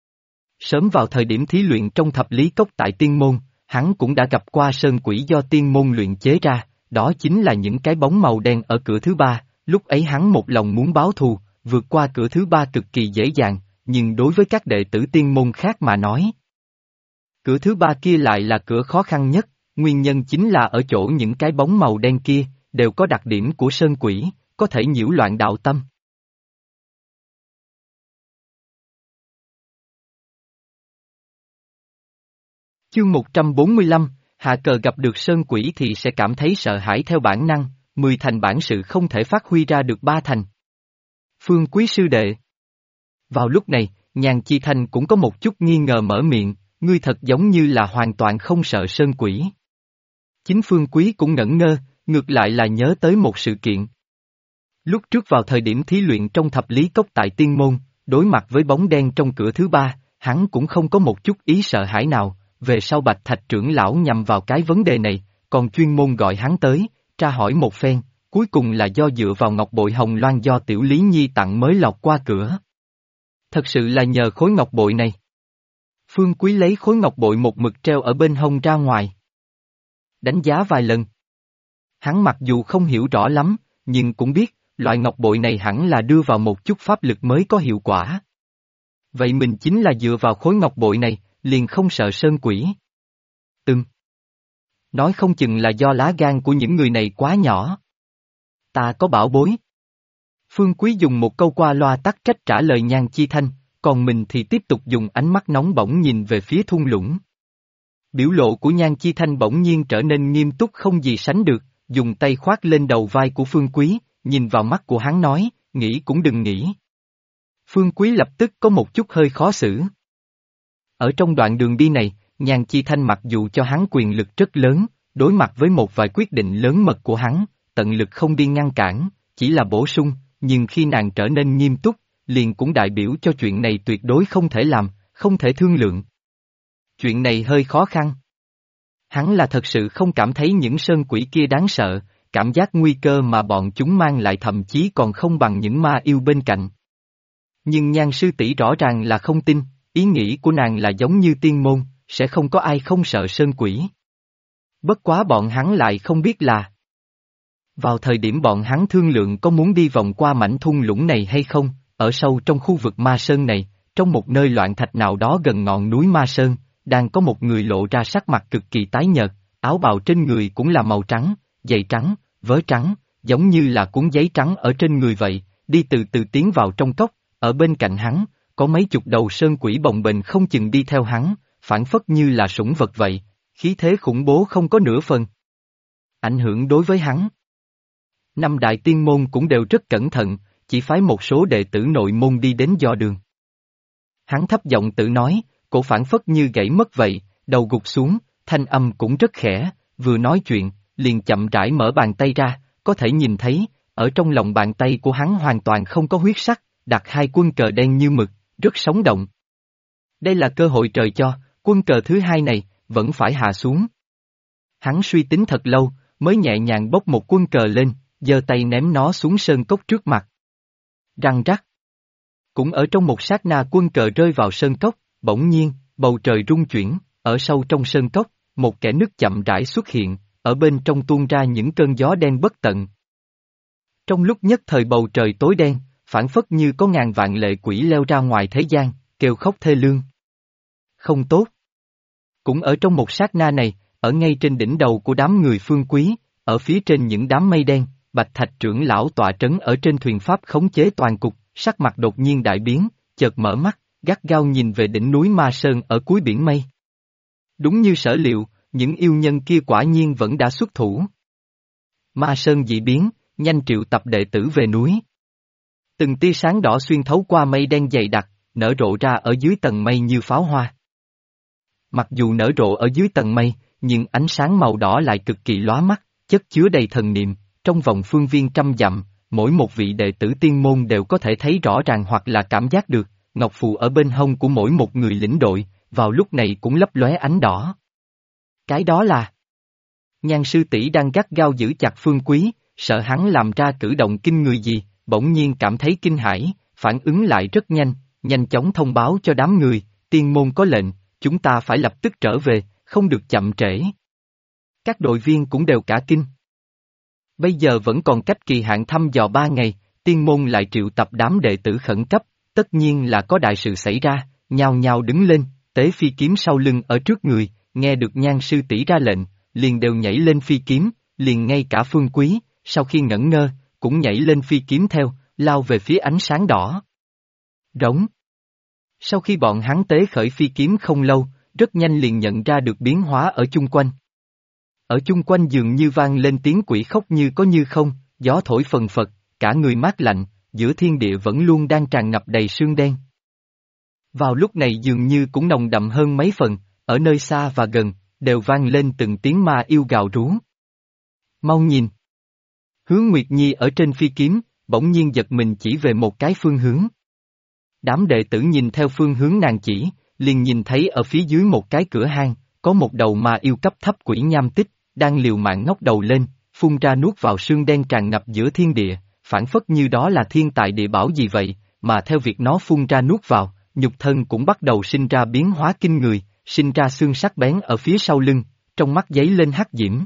Speaker 1: Sớm vào thời điểm thí luyện trong thập lý cốc tại tiên môn, hắn cũng đã gặp qua sơn quỷ do tiên môn luyện chế ra, đó chính là những cái bóng màu đen ở cửa thứ 3, lúc ấy hắn một lòng muốn báo thù, vượt qua cửa thứ 3 cực kỳ dễ dàng, nhưng đối với các đệ tử tiên môn khác mà nói. Cửa thứ 3 kia lại là cửa khó khăn nhất, nguyên nhân chính là ở chỗ những cái bóng màu đen kia, đều có đặc điểm của sơn quỷ, có thể nhiễu loạn đạo tâm. Chương 145, hạ cờ gặp được sơn quỷ thì sẽ cảm thấy sợ hãi theo bản năng, 10 thành bản sự không thể phát huy ra được 3 thành. Phương Quý sư đệ. Vào lúc này, Nhan Chi Thanh cũng có một chút nghi ngờ mở miệng, ngươi thật giống như là hoàn toàn không sợ sơn quỷ. Chính Phương Quý cũng ngẩn ngơ, ngược lại là nhớ tới một sự kiện. Lúc trước vào thời điểm thí luyện trong thập lý cốc tại tiên môn, đối mặt với bóng đen trong cửa thứ 3, hắn cũng không có một chút ý sợ hãi nào, về sau Bạch Thạch trưởng lão nhằm vào cái vấn đề này, còn chuyên môn gọi hắn tới, tra hỏi một phen, cuối cùng là do dựa vào ngọc bội hồng loan do Tiểu Lý Nhi tặng mới lọt qua cửa. Thật sự là nhờ khối ngọc bội này. Phương Quý lấy khối ngọc bội một mực treo ở bên hông ra ngoài. Đánh giá vài lần. Hắn mặc dù không hiểu rõ lắm, nhưng cũng biết, loại ngọc bội này hẳn là đưa vào một chút pháp lực mới có hiệu quả. Vậy mình chính là dựa vào khối ngọc bội này, liền không sợ sơn quỷ. Nói không chừng là do lá gan của những người này quá nhỏ. Ta có bảo bối. Phương Quý dùng một câu qua loa tắc trách trả lời Nhan Chi Thanh, còn mình thì tiếp tục dùng ánh mắt nóng bỏng nhìn về phía thung lũng. Biểu lộ của Nhan Chi Thanh bỗng nhiên trở nên nghiêm túc không gì sánh được, dùng tay khoác lên đầu vai của Phương Quý, nhìn vào mắt của hắn nói, nghĩ cũng đừng nghĩ. Phương Quý lập tức có một chút hơi khó xử. Ở trong đoạn đường đi này, Nhan Chi Thanh mặc dù cho hắn quyền lực rất lớn, đối mặt với một vài quyết định lớn mật của hắn, tận lực không đi ngăn cản, chỉ là bổ sung, nhưng khi nàng trở nên nghiêm túc, liền cũng đại biểu cho chuyện này tuyệt đối không thể làm, không thể thương lượng. Chuyện này hơi khó khăn. Hắn là thật sự không cảm thấy những sơn quỷ kia đáng sợ, cảm giác nguy cơ mà bọn chúng mang lại thậm chí còn không bằng những ma yêu bên cạnh. Nhưng Nhan sư tỷ rõ ràng là không tin, ý nghĩ của nàng là giống như tiên môn, sẽ không có ai không sợ sơn quỷ. Bất quá bọn hắn lại không biết là vào thời điểm bọn hắn thương lượng có muốn đi vòng qua mảnh thung lũng này hay không, ở sâu trong khu vực Ma Sơn này, trong một nơi loạn thạch nào đó gần ngọn núi Ma Sơn, đang có một người lộ ra sắc mặt cực kỳ tái nhợt, áo bào trên người cũng là màu trắng, giày trắng, vớ trắng, giống như là cuốn giấy trắng ở trên người vậy, đi từ từ tiến vào trong cốc, ở bên cạnh hắn, có mấy chục đầu sơn quỷ bồng bềnh không chừng đi theo hắn, phản phất như là sủng vật vậy, khí thế khủng bố không có nửa phần. Ảnh hưởng đối với hắn. Năm đại tiên môn cũng đều rất cẩn thận, chỉ phái một số đệ tử nội môn đi đến dò đường. Hắn thấp giọng tự nói, cổ phản phất như gãy mất vậy, đầu gục xuống, thanh âm cũng rất khẽ, vừa nói chuyện, liền chậm rãi mở bàn tay ra, có thể nhìn thấy, ở trong lòng bàn tay của hắn hoàn toàn không có huyết sắc, đặt hai quân cờ đen như mực, rất sống động. Đây là cơ hội trời cho, quân cờ thứ hai này, vẫn phải hạ xuống. Hắn suy tính thật lâu, mới nhẹ nhàng bốc một quân cờ lên, giơ tay ném nó xuống sơn cốc trước mặt. Răng rắc. Cũng ở trong một sát na quân cờ rơi vào sơn cốc, bỗng nhiên, bầu trời rung chuyển, ở sâu trong sơn cốc, một kẽ nứt chậm rãi xuất hiện, ở bên trong tuôn ra những cơn gió đen bất tận. Trong lúc nhất thời bầu trời tối đen, phảng phất như có ngàn vạn lệ quỷ leo ra ngoài thế gian, kêu khóc thê lương. Không tốt. Cũng ở trong một sát na này, ở ngay trên đỉnh đầu của đám người Phương Quý, ở phía trên những đám mây đen, Bạch Thạch trưởng lão tọa trấn ở trên thuyền pháp khống chế toàn cục, sắc mặt đột nhiên đại biến, chợt mở mắt, gắt gao nhìn về đỉnh núi Ma Sơn ở cuối biển mây. Đúng như sở liệu, những yêu nhân kia quả nhiên vẫn đã xuất thủ. Ma Sơn dị biến, nhanh triệu tập đệ tử về núi. Từng tia sáng đỏ xuyên thấu qua mây đen dày đặc, nở rộ ra ở dưới tầng mây như pháo hoa. Mặc dù nở rộ ở dưới tầng mây, nhưng ánh sáng màu đỏ lại cực kỳ lóa mắt, chất chứa đầy thần niệm, trong vòng phương viên trăm dặm, mỗi một vị đệ tử tiên môn đều có thể thấy rõ ràng hoặc là cảm giác được, ngọc phù ở bên hông của mỗi một người lĩnh đội, vào lúc này cũng lấp lóe ánh đỏ. Cái đó là Nhan sư tỷ đang gắt gao giữ chặt Phương Quý, sợ hắn làm ra cử động kinh người gì, bỗng nhiên cảm thấy kinh hãi, phản ứng lại rất nhanh, nhanh chóng thông báo cho đám người, tiên môn có lệnh, chúng ta phải lập tức trở về, không được chậm trễ. Các đội viên cũng đều cả kinh. Bây giờ vẫn còn cách kỳ hạn thăm dò 3 ngày, tiên môn lại triệu tập đám đệ tử khẩn cấp, tất nhiên là có đại sự xảy ra, nhao nhao đứng lên, tế phi kiếm sau lưng ở trước người, nghe được Nhan sư tỷ ra lệnh, liền đều nhảy lên phi kiếm, liền ngay cả Phương Quý, sau khi ngẩn ngơ, cũng nhảy lên phi kiếm theo, lao về phía ánh sáng đỏ. Rống. Sau khi bọn hắn tế khởi phi kiếm không lâu, rất nhanh liền nhận ra được biến hóa ở chung quanh. Ở chung quanh dường như vang lên tiếng quỷ khóc như có như không, gió thổi phần phật, cả người mát lạnh, giữa thiên địa vẫn luôn đang tràn ngập đầy sương đen. Vào lúc này dường như cũng nồng đậm hơn mấy phần, ở nơi xa và gần, đều vang lên từng tiếng ma yêu gào rú. Mau nhìn! Hứa Nguyệt Nhi ở trên phi kiếm, bỗng nhiên giật mình chỉ về một cái phương hướng. Đám đệ tử nhìn theo phương hướng nàng chỉ, liền nhìn thấy ở phía dưới một cái cửa hang, có một đầu ma yêu cấp thấp quỷ nham tích, đang liều mạng ngóc đầu lên, phun ra nuốt vào sương đen tràn ngập giữa thiên địa, phản phất như đó là thiên tài địa bảo gì vậy, mà theo việc nó phun ra nuốt vào, nhục thân cũng bắt đầu sinh ra biến hóa kinh người, sinh ra xương sắc bén ở phía sau lưng, trong mắt giấy lên hắc diễm.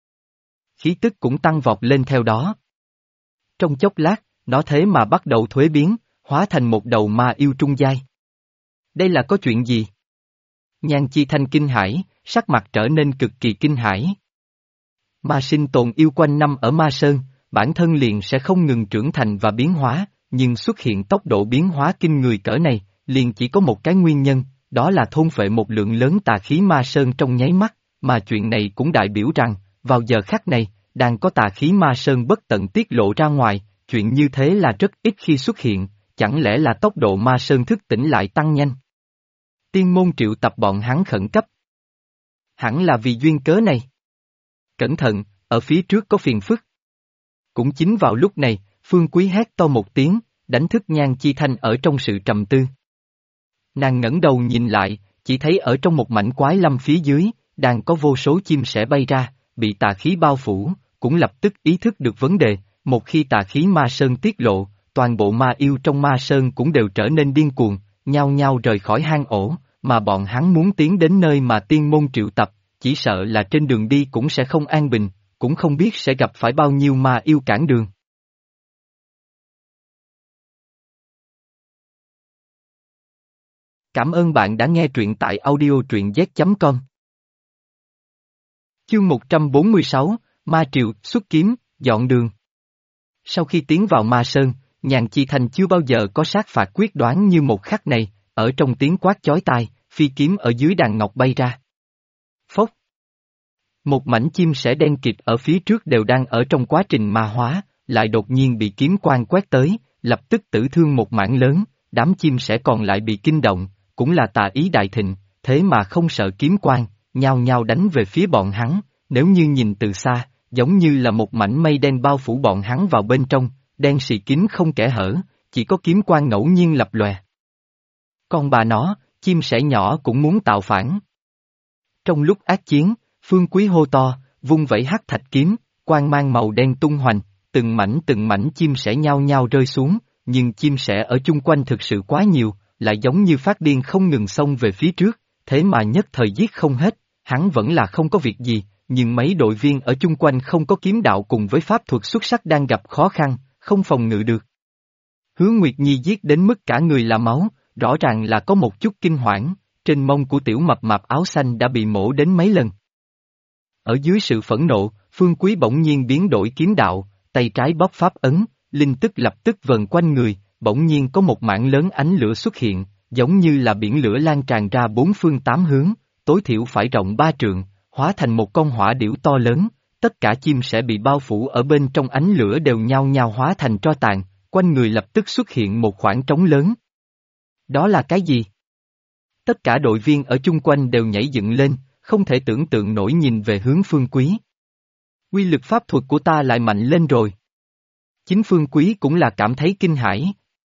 Speaker 1: Khí tức cũng tăng vọt lên theo đó. Trong chốc lát, nó thế mà bắt đầu thuế biến, hóa thành một đầu ma yêu trung giai. Đây là có chuyện gì? Nhan Chi Thanh kinh hãi, sắc mặt trở nên cực kỳ kinh hãi. Ma sinh tồn yêu quanh năm ở Ma Sơn, bản thân liền sẽ không ngừng trưởng thành và biến hóa, nhưng xuất hiện tốc độ biến hóa kinh người cỡ này, liền chỉ có một cái nguyên nhân, đó là thôn phệ một lượng lớn tà khí ma sơn trong nháy mắt, mà chuyện này cũng đại biểu rằng, vào giờ khắc này, đang có tà khí ma sơn bất tận tiết lộ ra ngoài, chuyện như thế là rất ít khi xuất hiện, chẳng lẽ là tốc độ ma sơn thức tỉnh lại tăng nhanh? Tiên môn triệu tập bọn hắn khẩn cấp. Hẳn là vì duyên cớ này. Cẩn thận, ở phía trước có phiền phức. Cũng chính vào lúc này, Phương Quý hét to một tiếng, đánh thức Nhan Chi Thanh ở trong sự trầm tư. Nàng ngẩng đầu nhìn lại, chỉ thấy ở trong một mảnh quái lâm phía dưới, đang có vô số chim sẻ bay ra, bị tà khí bao phủ, cũng lập tức ý thức được vấn đề, một khi tà khí ma sơn tiết lộ, toàn bộ ma yêu trong ma sơn cũng đều trở nên điên cuồng, nhao nhao rời khỏi hang ổ, mà bọn hắn muốn tiến đến nơi mà tiên môn triệu tập, chỉ sợ là trên đường đi cũng sẽ không an bình, cũng không biết sẽ gặp phải bao nhiêu ma yêu cản đường. Cảm ơn bạn đã nghe truyện tại audio truyện z.com. Chương 146, Ma Triệu, xuất kiếm, dọn đường. Sau khi tiến vào Ma Sơn, Nhan Chi Thanh chưa bao giờ có sát phạt quyết đoán như một khắc này, ở trong tiếng quát chói tai, phi kiếm ở dưới đàn ngọc bay ra. Phốc. Một mảnh chim sẻ đen kịt ở phía trước đều đang ở trong quá trình ma hóa, lại đột nhiên bị kiếm quang quét tới, lập tức tử thương một mảng lớn, đám chim sẻ còn lại bị kinh động, cũng là tà ý đại thịnh, thế mà không sợ kiếm quang, nhao nhao đánh về phía bọn hắn, nếu như nhìn từ xa, giống như là một mảnh mây đen bao phủ bọn hắn vào bên trong, đen xì kín không kẽ hở, chỉ có kiếm quang ngẫu nhiên lập lòe. Con bà nó, chim sẻ nhỏ cũng muốn tạo phản. Trong lúc ác chiến, Phương Quý hô to, vung vẩy hắc thạch kiếm, quang mang màu đen tung hoành, từng mảnh chim sẻ nhao nhao rơi xuống, nhưng chim sẻ ở chung quanh thực sự quá nhiều, lại giống như phát điên không ngừng xông về phía trước, thế mà nhất thời giết không hết, hắn vẫn là không có việc gì, nhưng mấy đội viên ở chung quanh không có kiếm đạo cùng với pháp thuật xuất sắc đang gặp khó khăn, không phòng ngự được. Hứa Nguyệt Nhi giết đến mức cả người là máu, rõ ràng là có một chút kinh hoảng, trên mông của tiểu mập mạp áo xanh đã bị mổ đến mấy lần. Ở dưới sự phẫn nộ, Phương Quý bỗng nhiên biến đổi kiếm đạo, tay trái bóp pháp ấn, linh tức lập tức vần quanh người, bỗng nhiên có một mảng lớn ánh lửa xuất hiện, giống như là biển lửa lan tràn ra bốn phương tám hướng, tối thiểu phải rộng 3 trượng, hóa thành một con hỏa điểu to lớn, tất cả chim sẽ bị bao phủ ở bên trong ánh lửa đều nhao nhao hóa thành tro tàn, quanh người lập tức xuất hiện một khoảng trống lớn. Đó là cái gì? Tất cả đội viên ở chung quanh đều nhảy dựng lên, không thể tưởng tượng nổi nhìn về hướng Phương Quý. Quy lực pháp thuật của ta lại mạnh lên rồi. Chính Phương Quý cũng là cảm thấy kinh hãi.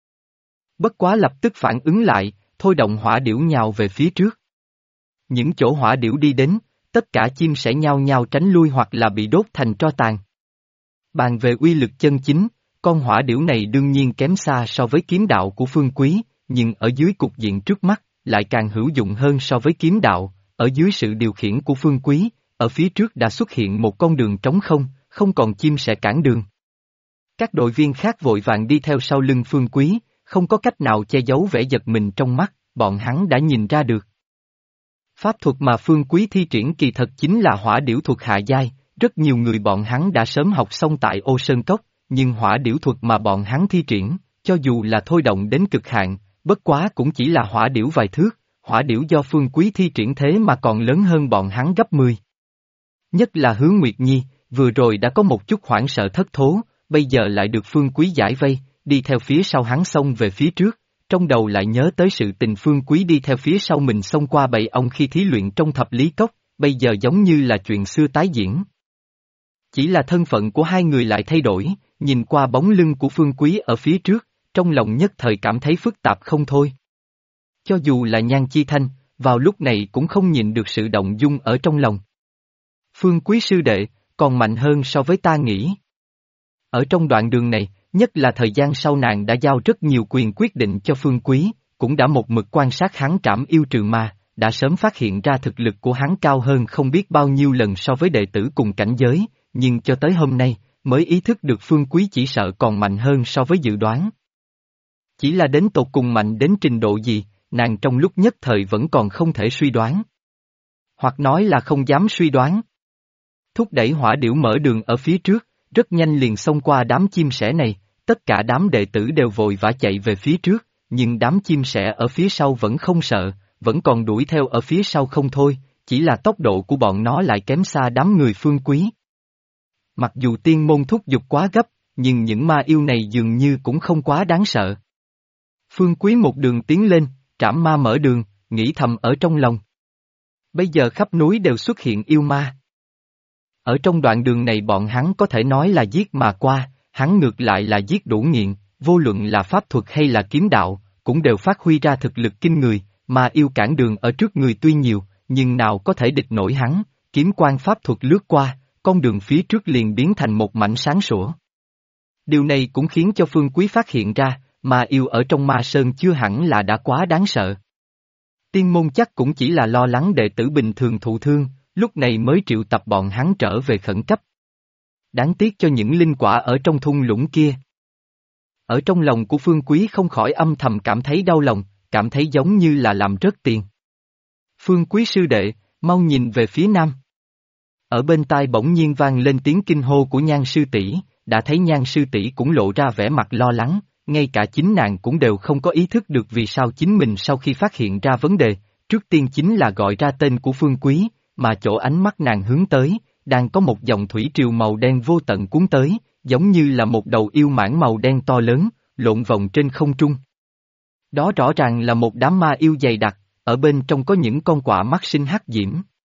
Speaker 1: Bất quá lập tức phản ứng lại, thôi động hỏa điểu nhào về phía trước. Những chỗ hỏa điểu đi đến, tất cả chim sẽ nhao nhao tránh lui hoặc là bị đốt thành tro tàn. Bàn về uy lực chân chính, con hỏa điểu này đương nhiên kém xa so với kiếm đạo của Phương Quý, nhưng ở dưới cục diện trước mắt, lại càng hữu dụng hơn so với kiếm đạo, ở dưới sự điều khiển của Phương Quý, ở phía trước đã xuất hiện một con đường trống không, không còn chim sẽ cản đường. Các đội viên khác vội vàng đi theo sau lưng Phương Quý, không có cách nào che giấu vẻ giật mình trong mắt, bọn hắn đã nhìn ra được. Pháp thuật mà Phương Quý thi triển kỳ thật chính là hỏa điểu thuật hạ giai, rất nhiều người bọn hắn đã sớm học xong tại Ô Sơn Cốc, nhưng hỏa điểu thuật mà bọn hắn thi triển, cho dù là thôi động đến cực hạn, bất quá cũng chỉ là hỏa điểu vài thước, hỏa điểu do Phương Quý thi triển thế mà còn lớn hơn bọn hắn gấp 10. Nhất là Hứa Nguyệt Nhi, vừa rồi đã có một chút hoảng sợ thất thố, bây giờ lại được Phương Quý giải vây, đi theo phía sau hắn xông về phía trước, trong đầu lại nhớ tới sự tình Phương Quý đi theo phía sau mình xông qua bầy ong khi thí luyện trong thập lý cốc, bây giờ giống như là chuyện xưa tái diễn. Chỉ là thân phận của hai người lại thay đổi, nhìn qua bóng lưng của Phương Quý ở phía trước, trong lòng nhất thời cảm thấy phức tạp không thôi. Cho dù là Nhan Chi Thanh, vào lúc này cũng không nhìn được sự động dung ở trong lòng. Phương Quý sư đệ, còn mạnh hơn so với ta nghĩ. Ở trong đoạn đường này, nhất là thời gian sau nàng đã giao rất nhiều quyền quyết định cho Phương Quý, cũng đã một mực quan sát hắn trảm yêu trừ ma, đã sớm phát hiện ra thực lực của hắn cao hơn không biết bao nhiêu lần so với đệ tử cùng cảnh giới, nhưng cho tới hôm nay, mới ý thức được Phương Quý chỉ sợ còn mạnh hơn so với dự đoán. Chỉ là đến tột cùng mạnh đến trình độ gì, nàng trong lúc nhất thời vẫn còn không thể suy đoán. Hoặc nói là không dám suy đoán. Thúc đẩy hỏa điểu mở đường ở phía trước, rất nhanh liền xông qua đám chim sẻ này, tất cả đám đệ tử đều vội vã chạy về phía trước, nhưng đám chim sẻ ở phía sau vẫn không sợ, vẫn còn đuổi theo ở phía sau không thôi, chỉ là tốc độ của bọn nó lại kém xa đám người Phương Quý. Mặc dù tiên môn thúc giục quá gấp, nhưng những ma yêu này dường như cũng không quá đáng sợ. Phương Quý một đường tiến lên, trảm ma mở đường, nghĩ thầm ở trong lòng. Bây giờ khắp núi đều xuất hiện yêu ma. Ở trong đoạn đường này bọn hắn có thể nói là giết mà qua, hắn ngược lại là giết đủ nghiện, vô luận là pháp thuật hay là kiếm đạo, cũng đều phát huy ra thực lực kinh người, mà yêu cản đường ở trước người tuy nhiều, nhưng nào có thể địch nổi hắn, kiếm quan pháp thuật lướt qua, con đường phía trước liền biến thành một mảnh sáng sủa. Điều này cũng khiến cho Phương Quý phát hiện ra, ma yêu ở trong ma sơn chưa hẳn là đã quá đáng sợ. Tiên môn chắc cũng chỉ là lo lắng đệ tử bình thường thụ thương, lúc này mới triệu tập bọn hắn trở về khẩn cấp. Đáng tiếc cho những linh quả ở trong thung lũng kia. Ở trong lòng của Phương Quý không khỏi âm thầm cảm thấy đau lòng, cảm thấy giống như là làm rớt tiền. Phương Quý sư đệ, mau nhìn về phía nam. Ở bên tai bỗng nhiên vang lên tiếng kinh hô của Nhan sư tỷ, đã thấy Nhan sư tỷ cũng lộ ra vẻ mặt lo lắng, ngay cả chính nàng cũng đều không có ý thức được vì sao chính mình sau khi phát hiện ra vấn đề, trước tiên chính là gọi ra tên của Phương Quý, mà chỗ ánh mắt nàng hướng tới, đang có một dòng thủy triều màu đen vô tận cuốn tới, giống như là một đầu yêu mãng màu đen to lớn, lộn vòng trên không trung. Đó rõ ràng là một đám ma yêu dày đặc, ở bên trong có những con quạ mắt sinh hắc diễm.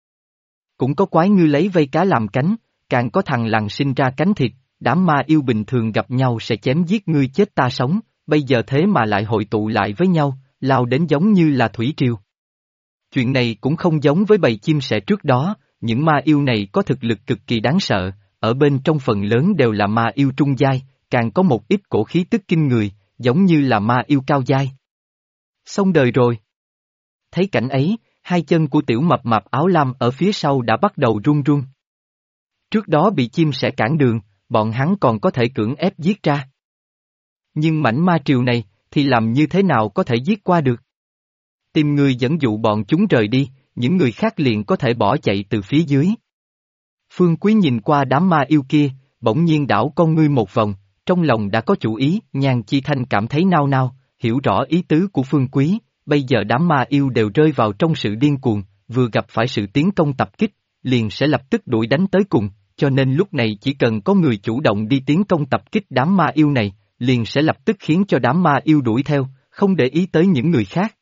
Speaker 1: Cũng có quái ngư lấy vây cá làm cánh, càng có thằng lằn sinh ra cánh thịt, đám ma yêu bình thường gặp nhau sẽ chém giết ngươi chết ta sống, bây giờ thế mà lại hội tụ lại với nhau, lao đến giống như là thủy triều. Chuyện này cũng không giống với bầy chim sẻ trước đó, những ma yêu này có thực lực cực kỳ đáng sợ, ở bên trong phần lớn đều là ma yêu trung giai, càng có một ít cổ khí tức kinh người, giống như là ma yêu cao giai. Xong đời rồi. Thấy cảnh ấy, hai chân của tiểu mập mạp áo lam ở phía sau đã bắt đầu run run. Trước đó bị chim sẻ cản đường, bọn hắn còn có thể cưỡng ép giết ra. Nhưng mảnh ma triều này, thì làm như thế nào có thể giết qua được? Tìm người dẫn dụ bọn chúng rời đi, những người khác liền có thể bỏ chạy từ phía dưới. Phương Quý nhìn qua đám ma yêu kia, bỗng nhiên đảo con ngươi một vòng, trong lòng đã có chủ ý, Nhan Chi Thanh cảm thấy nao nao, hiểu rõ ý tứ của Phương Quý, bây giờ đám ma yêu đều rơi vào trong sự điên cuồng, vừa gặp phải sự tiến công tập kích, liền sẽ lập tức đuổi đánh tới cùng, cho nên lúc này chỉ cần có người chủ động đi tiến công tập kích đám ma yêu này, liền sẽ lập tức khiến cho đám ma yêu đuổi theo, không để ý tới những người khác.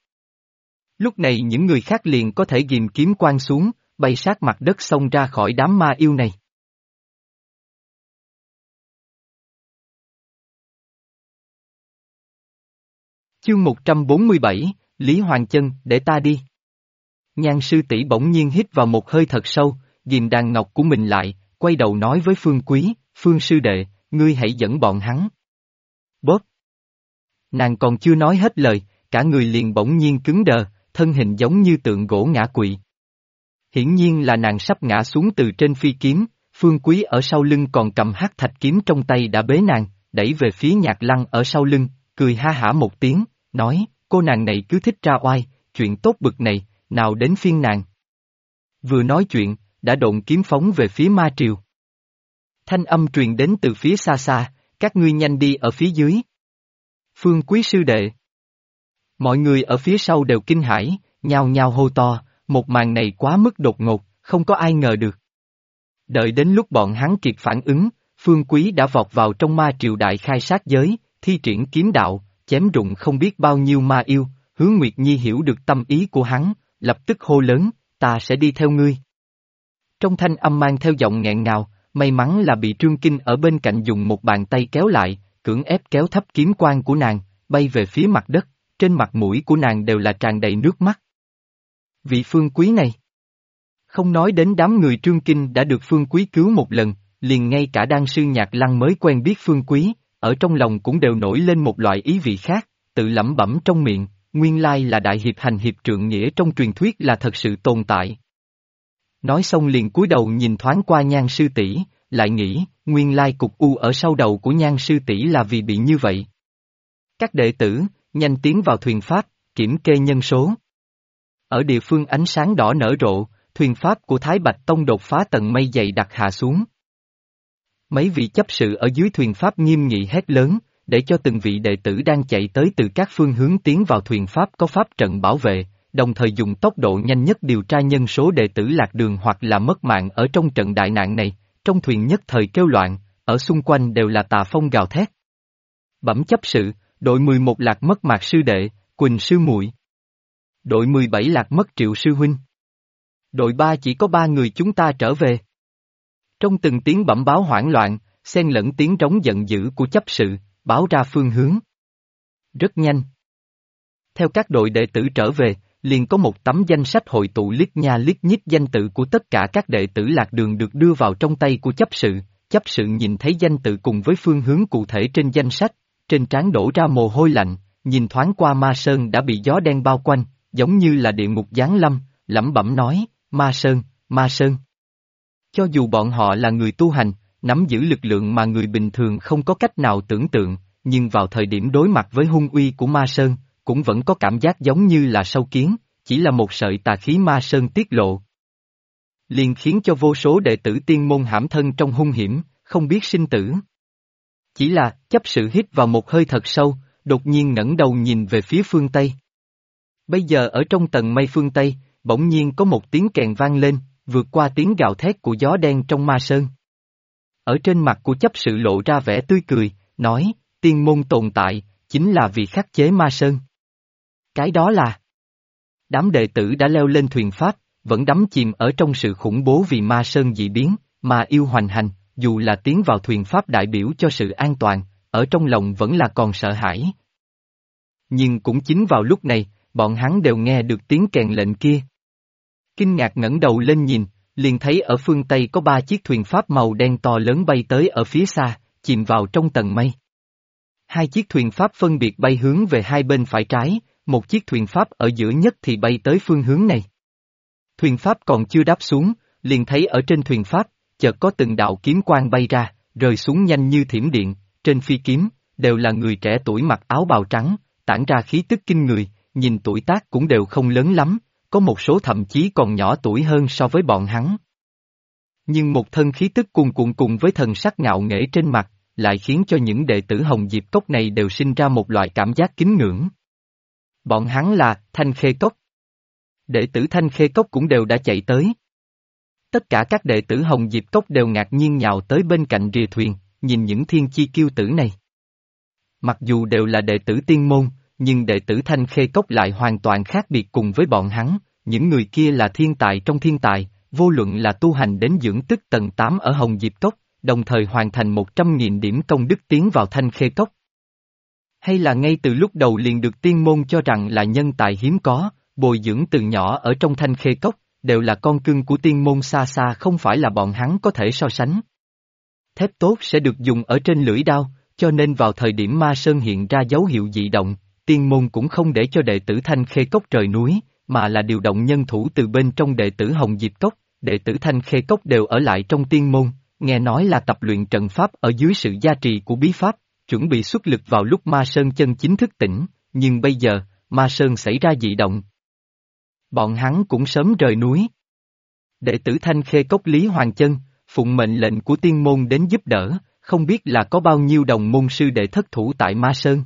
Speaker 1: Lúc này những người khác liền có thể ghim kiếm quang xuống, bay sát mặt đất xông ra khỏi đám ma yêu này. Chương 147, Lý Hoàng Chân, để ta đi. Nhan sư tỷ bỗng nhiên hít vào một hơi thật sâu, ghim đàn ngọc của mình lại, quay đầu nói với Phương Quý, Phương sư đệ, ngươi hãy dẫn bọn hắn. Bóp. Nàng còn chưa nói hết lời, cả người liền bỗng nhiên cứng đờ, thân hình giống như tượng gỗ ngã quỵ. Hiển nhiên là nàng sắp ngã xuống từ trên phi kiếm, Phương Quý ở sau lưng còn cầm hắc thạch kiếm trong tay đã bế nàng, đẩy về phía Nhạc Lăng ở sau lưng, cười ha hả một tiếng, nói, cô nàng này cứ thích ra oai, chuyện tốt bực này, nào đến phiên nàng. Vừa nói chuyện, đã độn kiếm phóng về phía ma triều. Thanh âm truyền đến từ phía xa xa, các ngươi nhanh đi ở phía dưới. Phương Quý sư đệ. Mọi người ở phía sau đều kinh hãi, nhao nhao hô to, một màn này quá mức đột ngột, không có ai ngờ được. Đợi đến lúc bọn hắn kịp phản ứng, Phương Quý đã vọt vào trong ma triều đại khai sát giới, thi triển kiếm đạo, chém rụng không biết bao nhiêu ma yêu, Hứa Nguyệt Nhi hiểu được tâm ý của hắn, lập tức hô lớn, ta sẽ đi theo ngươi. Trong thanh âm mang theo giọng nghẹn ngào, may mắn là bị Trương Kinh ở bên cạnh dùng một bàn tay kéo lại, cưỡng ép kéo thấp kiếm quang của nàng, bay về phía mặt đất, trên mặt mũi của nàng đều là tràn đầy nước mắt. Vị Phương Quý này. Không nói đến đám người Trương Kinh đã được Phương Quý cứu một lần, liền ngay cả đan sư Nhạc Lăng mới quen biết Phương Quý, ở trong lòng cũng đều nổi lên một loại ý vị khác, tự lẩm bẩm trong miệng, nguyên lai là đại hiệp hành hiệp trượng nghĩa trong truyền thuyết là thật sự tồn tại. Nói xong liền cúi đầu nhìn thoáng qua Nhan sư tỷ, lại nghĩ, nguyên lai cục u ở sau đầu của Nhan sư tỷ là vì bị như vậy. Các đệ tử, nhanh tiến vào thuyền pháp, kiểm kê nhân số. Ở địa phương ánh sáng đỏ nở rộ, thuyền pháp của Thái Bạch Tông đột phá tầng mây dày đặc hạ xuống. mấy vị chấp sự ở dưới thuyền pháp nghiêm nghị hét lớn, để cho từng vị đệ tử đang chạy tới từ các phương hướng tiến vào thuyền pháp có pháp trận bảo vệ, đồng thời dùng tốc độ nhanh nhất điều tra nhân số đệ tử lạc đường hoặc là mất mạng ở trong trận đại nạn này, trong thuyền nhất thời kêu loạn, ở xung quanh đều là tà phong gào thét. Bẩm chấp sự, đội 11 lạc mất Mạc sư đệ, Quỳnh sư muội. Đội 17 lạc mất Triệu sư huynh. Đội 3 chỉ có 3 người chúng ta trở về. Trong từng tiếng bẩm báo hoảng loạn, xen lẫn tiếng trống giận dữ của chấp sự, báo ra phương hướng. Rất nhanh. Theo các đội đệ tử trở về, liền có một tấm danh sách hội tụ lít nha lít nhít danh tự của tất cả các đệ tử lạc đường được đưa vào trong tay của chấp sự nhìn thấy danh tự cùng với phương hướng cụ thể trên danh sách, trên trán đổ ra mồ hôi lạnh, nhìn thoáng qua Ma Sơn đã bị gió đen bao quanh, giống như là địa ngục giáng lâm, lẩm bẩm nói, Ma Sơn, Ma Sơn. Cho dù bọn họ là người tu hành, nắm giữ lực lượng mà người bình thường không có cách nào tưởng tượng, nhưng vào thời điểm đối mặt với hung uy của Ma Sơn, cũng vẫn có cảm giác giống như là sâu kiến, chỉ là một sợi tà khí Ma Sơn tiết lộ. Liền khiến cho vô số đệ tử tiên môn hãm thân trong hung hiểm, không biết sinh tử. Chỉ là, chấp sự hít vào một hơi thật sâu, đột nhiên ngẩng đầu nhìn về phía phương Tây. Bây giờ ở trong tầng mây phương Tây, bỗng nhiên có một tiếng kèn vang lên, vượt qua tiếng gào thét của gió đen trong Ma Sơn. Ở trên mặt của chấp sự lộ ra vẻ tươi cười, nói, tiên môn tồn tại, chính là vì khắc chế Ma Sơn. Cái đó là... Đám đệ tử đã leo lên thuyền pháp, vẫn đắm chìm ở trong sự khủng bố vì Ma Sơn dị biến, mà yêu hoành hành, dù là tiến vào thuyền pháp đại biểu cho sự an toàn, ở trong lòng vẫn là còn sợ hãi. Nhưng cũng chính vào lúc này, bọn hắn đều nghe được tiếng kèn lệnh kia. Kinh ngạc ngẩng đầu lên nhìn, liền thấy ở phương Tây có 3 chiếc thuyền pháp màu đen to lớn bay tới ở phía xa, chìm vào trong tầng mây. 2 chiếc thuyền pháp phân biệt bay hướng về hai bên phải trái, một chiếc thuyền pháp ở giữa nhất thì bay tới phương hướng này. Thuyền pháp còn chưa đáp xuống, liền thấy ở trên thuyền pháp, chợt có từng đạo kiếm quang bay ra, rơi xuống nhanh như thiểm điện, trên phi kiếm, đều là người trẻ tuổi mặc áo bào trắng, tản ra khí tức kinh người, nhìn tuổi tác cũng đều không lớn lắm, có một số thậm chí còn nhỏ tuổi hơn so với bọn hắn. Nhưng một thân khí tức cuồn cuộn cùng với thần sắc ngạo nghễ trên mặt, lại khiến cho những đệ tử Hồng Diệp Cốc này đều sinh ra một loại cảm giác kính ngưỡng. Bọn hắn là Thanh Khê Cốc. Đệ tử Thanh Khê Cốc cũng đều đã chạy tới. Tất cả các đệ tử Hồng Diệp Cốc đều ngạc nhiên nhào tới bên cạnh rìa thuyền, nhìn những thiên chi kiêu tử này. Mặc dù đều là đệ tử tiên môn, nhưng đệ tử Thanh Khê Cốc lại hoàn toàn khác biệt cùng với bọn hắn, những người kia là thiên tài trong thiên tài, vô luận là tu hành đến dưỡng tức tầng 8 ở Hồng Diệp Cốc, đồng thời hoàn thành 100.000 điểm công đức tiến vào Thanh Khê Cốc. Hay là ngay từ lúc đầu liền được tiên môn cho rằng là nhân tài hiếm có, bồi dưỡng từ nhỏ ở trong Thanh Khê Cốc, đều là con cưng của tiên môn xa xa không phải là bọn hắn có thể so sánh. Thép tốt sẽ được dùng ở trên lưỡi đao, cho nên vào thời điểm Ma Sơn hiện ra dấu hiệu dị động, tiên môn cũng không để cho đệ tử Thanh Khê Cốc rời núi, mà là điều động nhân thủ từ bên trong đệ tử Hồng Diệp Cốc, đệ tử Thanh Khê Cốc đều ở lại trong tiên môn, nghe nói là tập luyện trận pháp ở dưới sự gia trì của bí pháp, chuẩn bị xuất lực vào lúc Ma Sơn chân chính thức tỉnh, nhưng bây giờ, Ma Sơn xảy ra dị động. Bọn hắn cũng sớm rời núi. Đệ tử Thanh Khê Cốc Lý Hoàng Chân, phụng mệnh lệnh của tiên môn đến giúp đỡ, không biết là có bao nhiêu đồng môn sư đệ thất thủ tại Ma Sơn.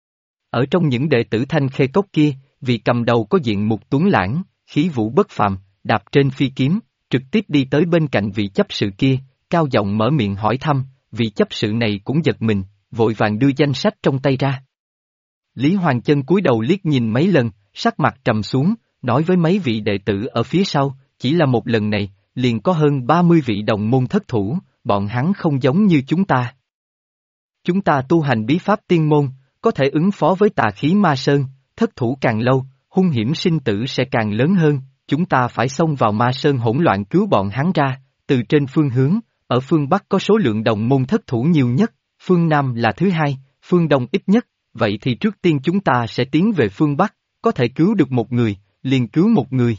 Speaker 1: Ở trong những đệ tử Thanh Khê Cốc kia, vị cầm đầu có diện mục tuấn lãng, khí vũ bất phàm, đạp trên phi kiếm, trực tiếp đi tới bên cạnh vị chấp sự kia, cao giọng mở miệng hỏi thăm, vị chấp sự này cũng giật mình, vội vàng đưa danh sách trong tay ra. Lý Hoàng Chân cúi đầu liếc nhìn mấy lần, sắc mặt trầm xuống, nói với mấy vị đệ tử ở phía sau, chỉ là một lần này, liền có hơn 30 vị đồng môn thất thủ, bọn hắn không giống như chúng ta. Chúng ta tu hành bí pháp tiên môn, có thể ứng phó với tà khí Ma Sơn, thất thủ càng lâu, hung hiểm sinh tử sẽ càng lớn hơn, chúng ta phải xông vào Ma Sơn hỗn loạn cứu bọn hắn ra, từ trên phương hướng, ở phương Bắc có số lượng đồng môn thất thủ nhiều nhất, phương Nam là thứ hai, phương Đông ít nhất, vậy thì trước tiên chúng ta sẽ tiến về phương Bắc, có thể cứu được một người, liền cứu một người.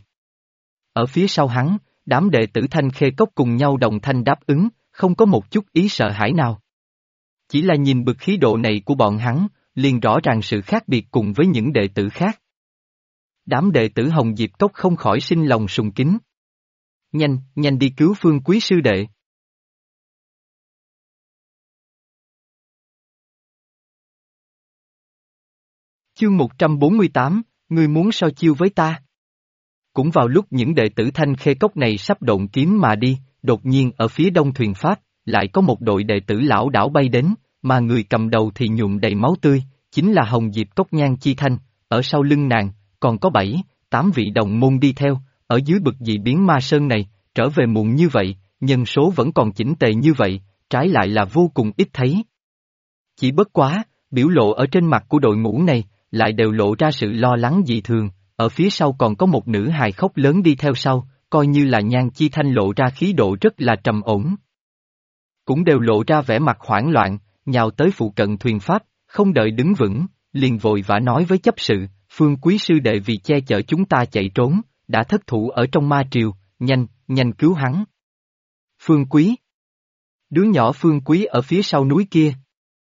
Speaker 1: Ở phía sau hắn, đám đệ tử Thanh Khê Cốc cùng nhau đồng thanh đáp ứng, không có một chút ý sợ hãi nào. Chỉ là nhìn bực khí độ này của bọn hắn, liền rõ ràng sự khác biệt cùng với những đệ tử khác. Đám đệ tử Hồng Diệp Cốc không khỏi sinh lòng sùng kính. Nhanh, nhanh đi cứu Phương Quý sư đệ. Chương 148, ngươi muốn so chiêu với ta? Cũng vào lúc những đệ tử Thanh Khê Cốc này sắp độn kiếm mà đi, đột nhiên ở phía đông thuyền Pháp, lại có một đội đệ tử lão đảo bay đến, mà người cầm đầu thì nhuộm đầy máu tươi, chính là Hồng Diệp Cốc Nhan Chi Thanh, ở sau lưng nàng, còn có 7, 8 vị đồng môn đi theo, ở dưới bực dị biến ma sơn này, trở về muộn như vậy, nhân số vẫn còn chỉnh tề như vậy, trái lại là vô cùng ít thấy. Chỉ bất quá, biểu lộ ở trên mặt của đội ngũ này, lại đều lộ ra sự lo lắng dị thường, ở phía sau còn có một nữ hài khóc lớn đi theo sau, coi như là Nhan Chi Thanh lộ ra khí độ rất là trầm ổn. Cũng đều lộ ra vẻ mặt hoảng loạn, nhào tới phụ cận thuyền Pháp, không đợi đứng vững, liền vội vã nói với chấp sự, Phương Quý sư đệ vì che chở chúng ta chạy trốn, đã thất thủ ở trong ma triều, nhanh cứu hắn. Phương Quý. Đứa nhỏ Phương Quý ở phía sau núi kia.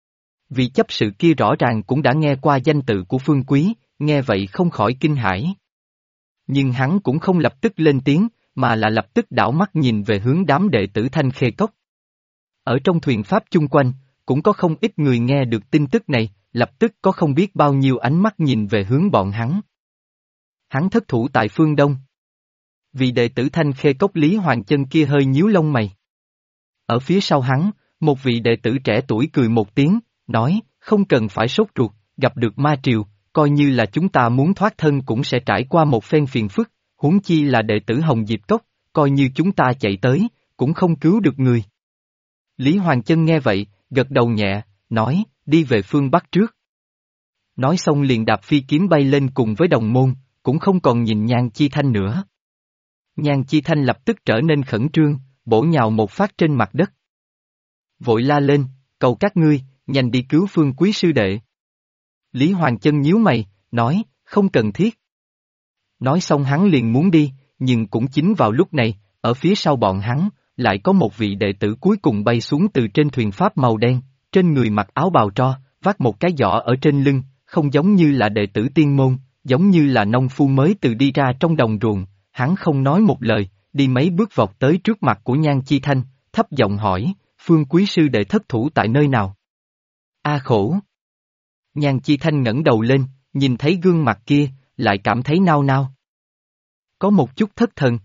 Speaker 1: Vị chấp sự kia rõ ràng cũng đã nghe qua danh tự của Phương Quý, nghe vậy không khỏi kinh hãi. Nhưng hắn cũng không lập tức lên tiếng, mà là lập tức đảo mắt nhìn về hướng đám đệ tử Thanh Khê Cốc. Ở trong thuyền Pháp chung quanh, cũng có không ít người nghe được tin tức này, lập tức có không biết bao nhiêu ánh mắt nhìn về hướng bọn hắn. Hắn thất thủ tại phương Đông. Vì đệ tử Thanh Khê Cốc Lý Hoàng Chân kia hơi nhíu lông mày. Ở phía sau hắn, một vị đệ tử trẻ tuổi cười một tiếng, nói, không cần phải sốt ruột, gặp được ma triều, coi như là chúng ta muốn thoát thân cũng sẽ trải qua một phen phiền phức, huống chi là đệ tử Hồng Diệp Cốc, coi như chúng ta chạy tới, cũng không cứu được người. Lý Hoàng Chân nghe vậy, gật đầu nhẹ, nói, đi về phương Bắc trước. Nói xong liền đạp phi kiếm bay lên cùng với đồng môn, cũng không còn nhìn Nhan Chi Thanh nữa. Nhan Chi Thanh lập tức trở nên khẩn trương, bổ nhào một phát trên mặt đất. Vội la lên, cầu các ngươi, nhanh đi cứu Phương Quý sư đệ. Lý Hoàng Chân nhíu mày, nói, không cần thiết. Nói xong hắn liền muốn đi, nhưng cũng chính vào lúc này, ở phía sau bọn hắn, lại có một vị đệ tử cuối cùng bay xuống từ trên thuyền Pháp màu đen, trên người mặc áo bào tro, vác một cái giỏ ở trên lưng, không giống như là đệ tử tiên môn, giống như là nông phu mới từ đi ra trong đồng ruộng, hắn không nói một lời, đi mấy bước vọt tới trước mặt của Nhan Chi Thanh, thấp giọng hỏi, Phương Quý sư đệ thất thủ tại nơi nào? A khổ! Nhan Chi Thanh ngẩng đầu lên, nhìn thấy gương mặt kia, lại cảm thấy nao nao. Có một chút thất thần.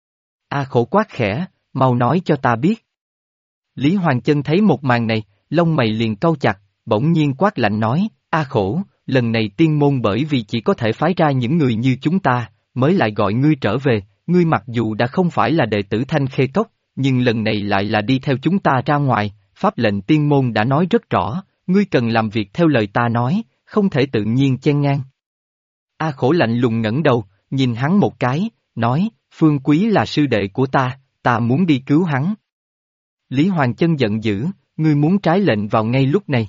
Speaker 1: A khổ quát khẽ, mau nói cho ta biết. Lý Hoàng Chân thấy một màn này, lông mày liền cau chặt, bỗng nhiên quát lạnh nói, A khổ, lần này tiên môn bởi vì chỉ có thể phái ra những người như chúng ta, mới lại gọi ngươi trở về, ngươi mặc dù đã không phải là đệ tử Thanh Khê Cốc, nhưng lần này lại là đi theo chúng ta ra ngoài, pháp lệnh tiên môn đã nói rất rõ, ngươi cần làm việc theo lời ta nói, không thể tự nhiên chen ngang. A khổ lạnh lùng ngẩng đầu, nhìn hắn một cái, nói, Phương Quý là sư đệ của ta muốn đi cứu hắn. Lý Hoàng Chân giận dữ, ngươi muốn trái lệnh vào ngay lúc này.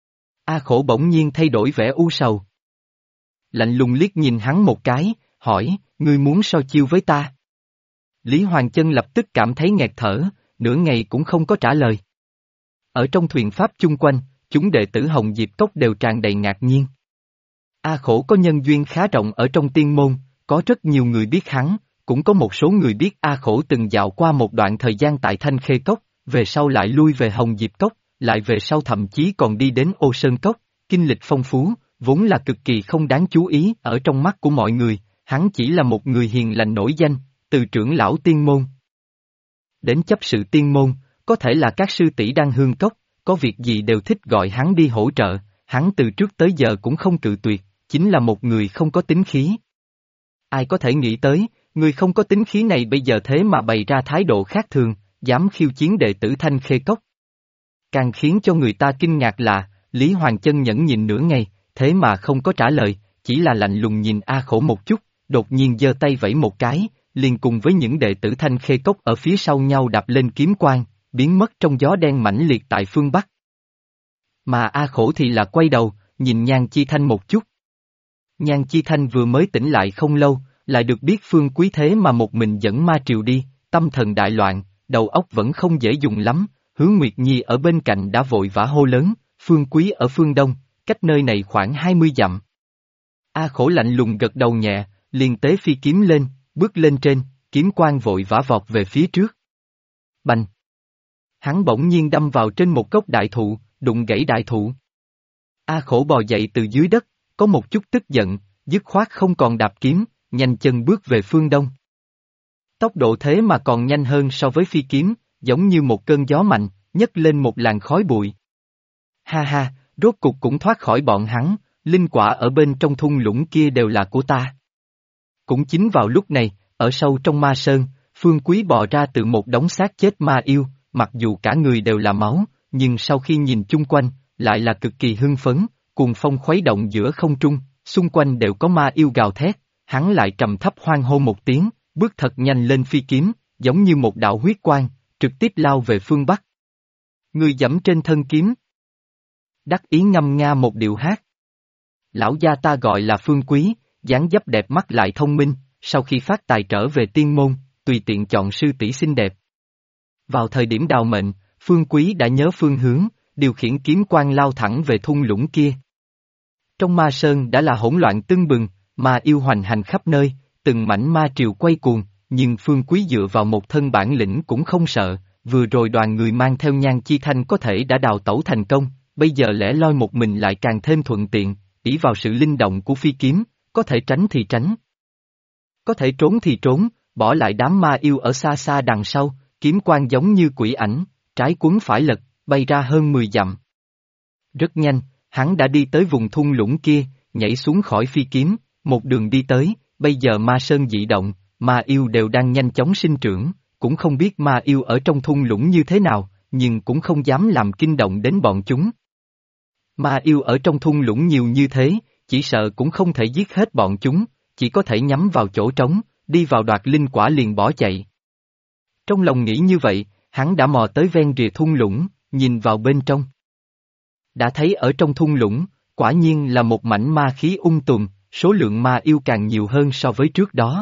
Speaker 1: A khổ bỗng nhiên thay đổi vẻ u sầu. Lạnh lùng liếc nhìn hắn một cái, hỏi, ngươi muốn so chiêu với ta? Lý Hoàng Chân lập tức cảm thấy nghẹt thở, nửa ngày cũng không có trả lời. Ở trong thuyền Pháp chung quanh, chúng đệ tử Hồng Diệp Cốc đều tràn đầy ngạc nhiên. A khổ có nhân duyên khá rộng ở trong tiên môn, có rất nhiều người biết hắn, cũng có một số người biết A khổ từng dạo qua một đoạn thời gian tại Thanh Khê Cốc, về sau lại lui về Hồng Diệp Cốc, lại về sau thậm chí còn đi đến Ô Sơn Cốc, kinh lịch phong phú, vốn là cực kỳ không đáng chú ý ở trong mắt của mọi người, hắn chỉ là một người hiền lành nổi danh, từ trưởng lão tiên môn đến chấp sự tiên môn, có thể là các sư tỷ đang hương cốc, có việc gì đều thích gọi hắn đi hỗ trợ, hắn từ trước tới giờ cũng không cự tuyệt, chính là một người không có tính khí. Ai có thể nghĩ tới, người không có tính khí này bây giờ thế mà bày ra thái độ khác thường, dám khiêu chiến đệ tử Thanh Khê Cốc. Càng khiến cho người ta kinh ngạc là, Lý Hoàng Chân nhẫn nhịn nửa ngày, thế mà không có trả lời, chỉ là lạnh lùng nhìn A khổ một chút, đột nhiên giơ tay vẫy một cái, liền cùng với những đệ tử Thanh Khê Cốc ở phía sau nhau đạp lên kiếm quang, biến mất trong gió đen mãnh liệt tại phương Bắc. Mà A khổ thì là quay đầu, nhìn Nhan Chi Thanh một chút. Nhan Chi Thanh vừa mới tỉnh lại không lâu, lại được biết Phương Quý thế mà một mình dẫn ma triều đi, tâm thần đại loạn, đầu óc vẫn không dễ dùng lắm, Hứa Nguyệt Nhi ở bên cạnh đã vội vã hô lớn, Phương Quý ở phương Đông, cách nơi này khoảng 20 dặm. A khổ lạnh lùng gật đầu nhẹ, liền tế phi kiếm lên, bước lên trên, kiếm quang vội vã vọt về phía trước. Bành! Hắn bỗng nhiên đâm vào trên một gốc đại thụ, đụng gãy đại thụ. A khổ bò dậy từ dưới đất, có một chút tức giận, dứt khoát không còn đạp kiếm, nhanh chân bước về phương đông. Tốc độ thế mà còn nhanh hơn so với phi kiếm, giống như một cơn gió mạnh, nhấc lên một làn khói bụi. Ha ha, rốt cục cũng thoát khỏi bọn hắn, linh quả ở bên trong thung lũng kia đều là của ta. Cũng chính vào lúc này, ở sâu trong ma sơn, Phương Quý bò ra từ một đống xác chết ma yêu, mặc dù cả người đều là máu, nhưng sau khi nhìn chung quanh, lại là cực kỳ hưng phấn, cuồng phong khuấy động giữa không trung, xung quanh đều có ma yêu gào thét, hắn lại trầm thấp hoan hô một tiếng, bước thật nhanh lên phi kiếm, giống như một đạo huyết quang, trực tiếp lao về phương Bắc. Người giẫm trên thân kiếm. Đắc ý ngâm nga một điệu hát. Lão gia ta gọi là Phương Quý, dáng dấp đẹp mắt lại thông minh, sau khi phát tài trở về tiên môn, tùy tiện chọn sư tỷ xinh đẹp. Vào thời điểm đào mệnh, Phương Quý đã nhớ phương hướng, điều khiển kiếm quang lao thẳng về thung lũng kia. Trong ma sơn đã là hỗn loạn tưng bừng, ma yêu hoành hành khắp nơi, từng mảnh ma triều quay cuồng, nhưng Phương Quý dựa vào một thân bản lĩnh cũng không sợ, vừa rồi đoàn người mang theo Nhan Chi Thanh có thể đã đào tẩu thành công, bây giờ lẻ loi một mình lại càng thêm thuận tiện, ỷ vào sự linh động của phi kiếm, có thể tránh thì tránh. Có thể trốn thì trốn, bỏ lại đám ma yêu ở xa xa đằng sau, kiếm quang giống như quỷ ảnh, trái cuốn phải lật, bay ra hơn 10 dặm. Rất nhanh, hắn đã đi tới vùng thung lũng kia, nhảy xuống khỏi phi kiếm, một đường đi tới, bây giờ ma sơn dị động, ma yêu đều đang nhanh chóng sinh trưởng, cũng không biết ma yêu ở trong thung lũng như thế nào, nhưng cũng không dám làm kinh động đến bọn chúng. Ma yêu ở trong thung lũng nhiều như thế, chỉ sợ cũng không thể giết hết bọn chúng, chỉ có thể nhắm vào chỗ trống, đi vào đoạt linh quả liền bỏ chạy. Trong lòng nghĩ như vậy, hắn đã mò tới ven rìa thung lũng, nhìn vào bên trong. Đã thấy ở trong thung lũng, quả nhiên là một mảnh ma khí tùm, số lượng ma yêu càng nhiều hơn so với trước đó.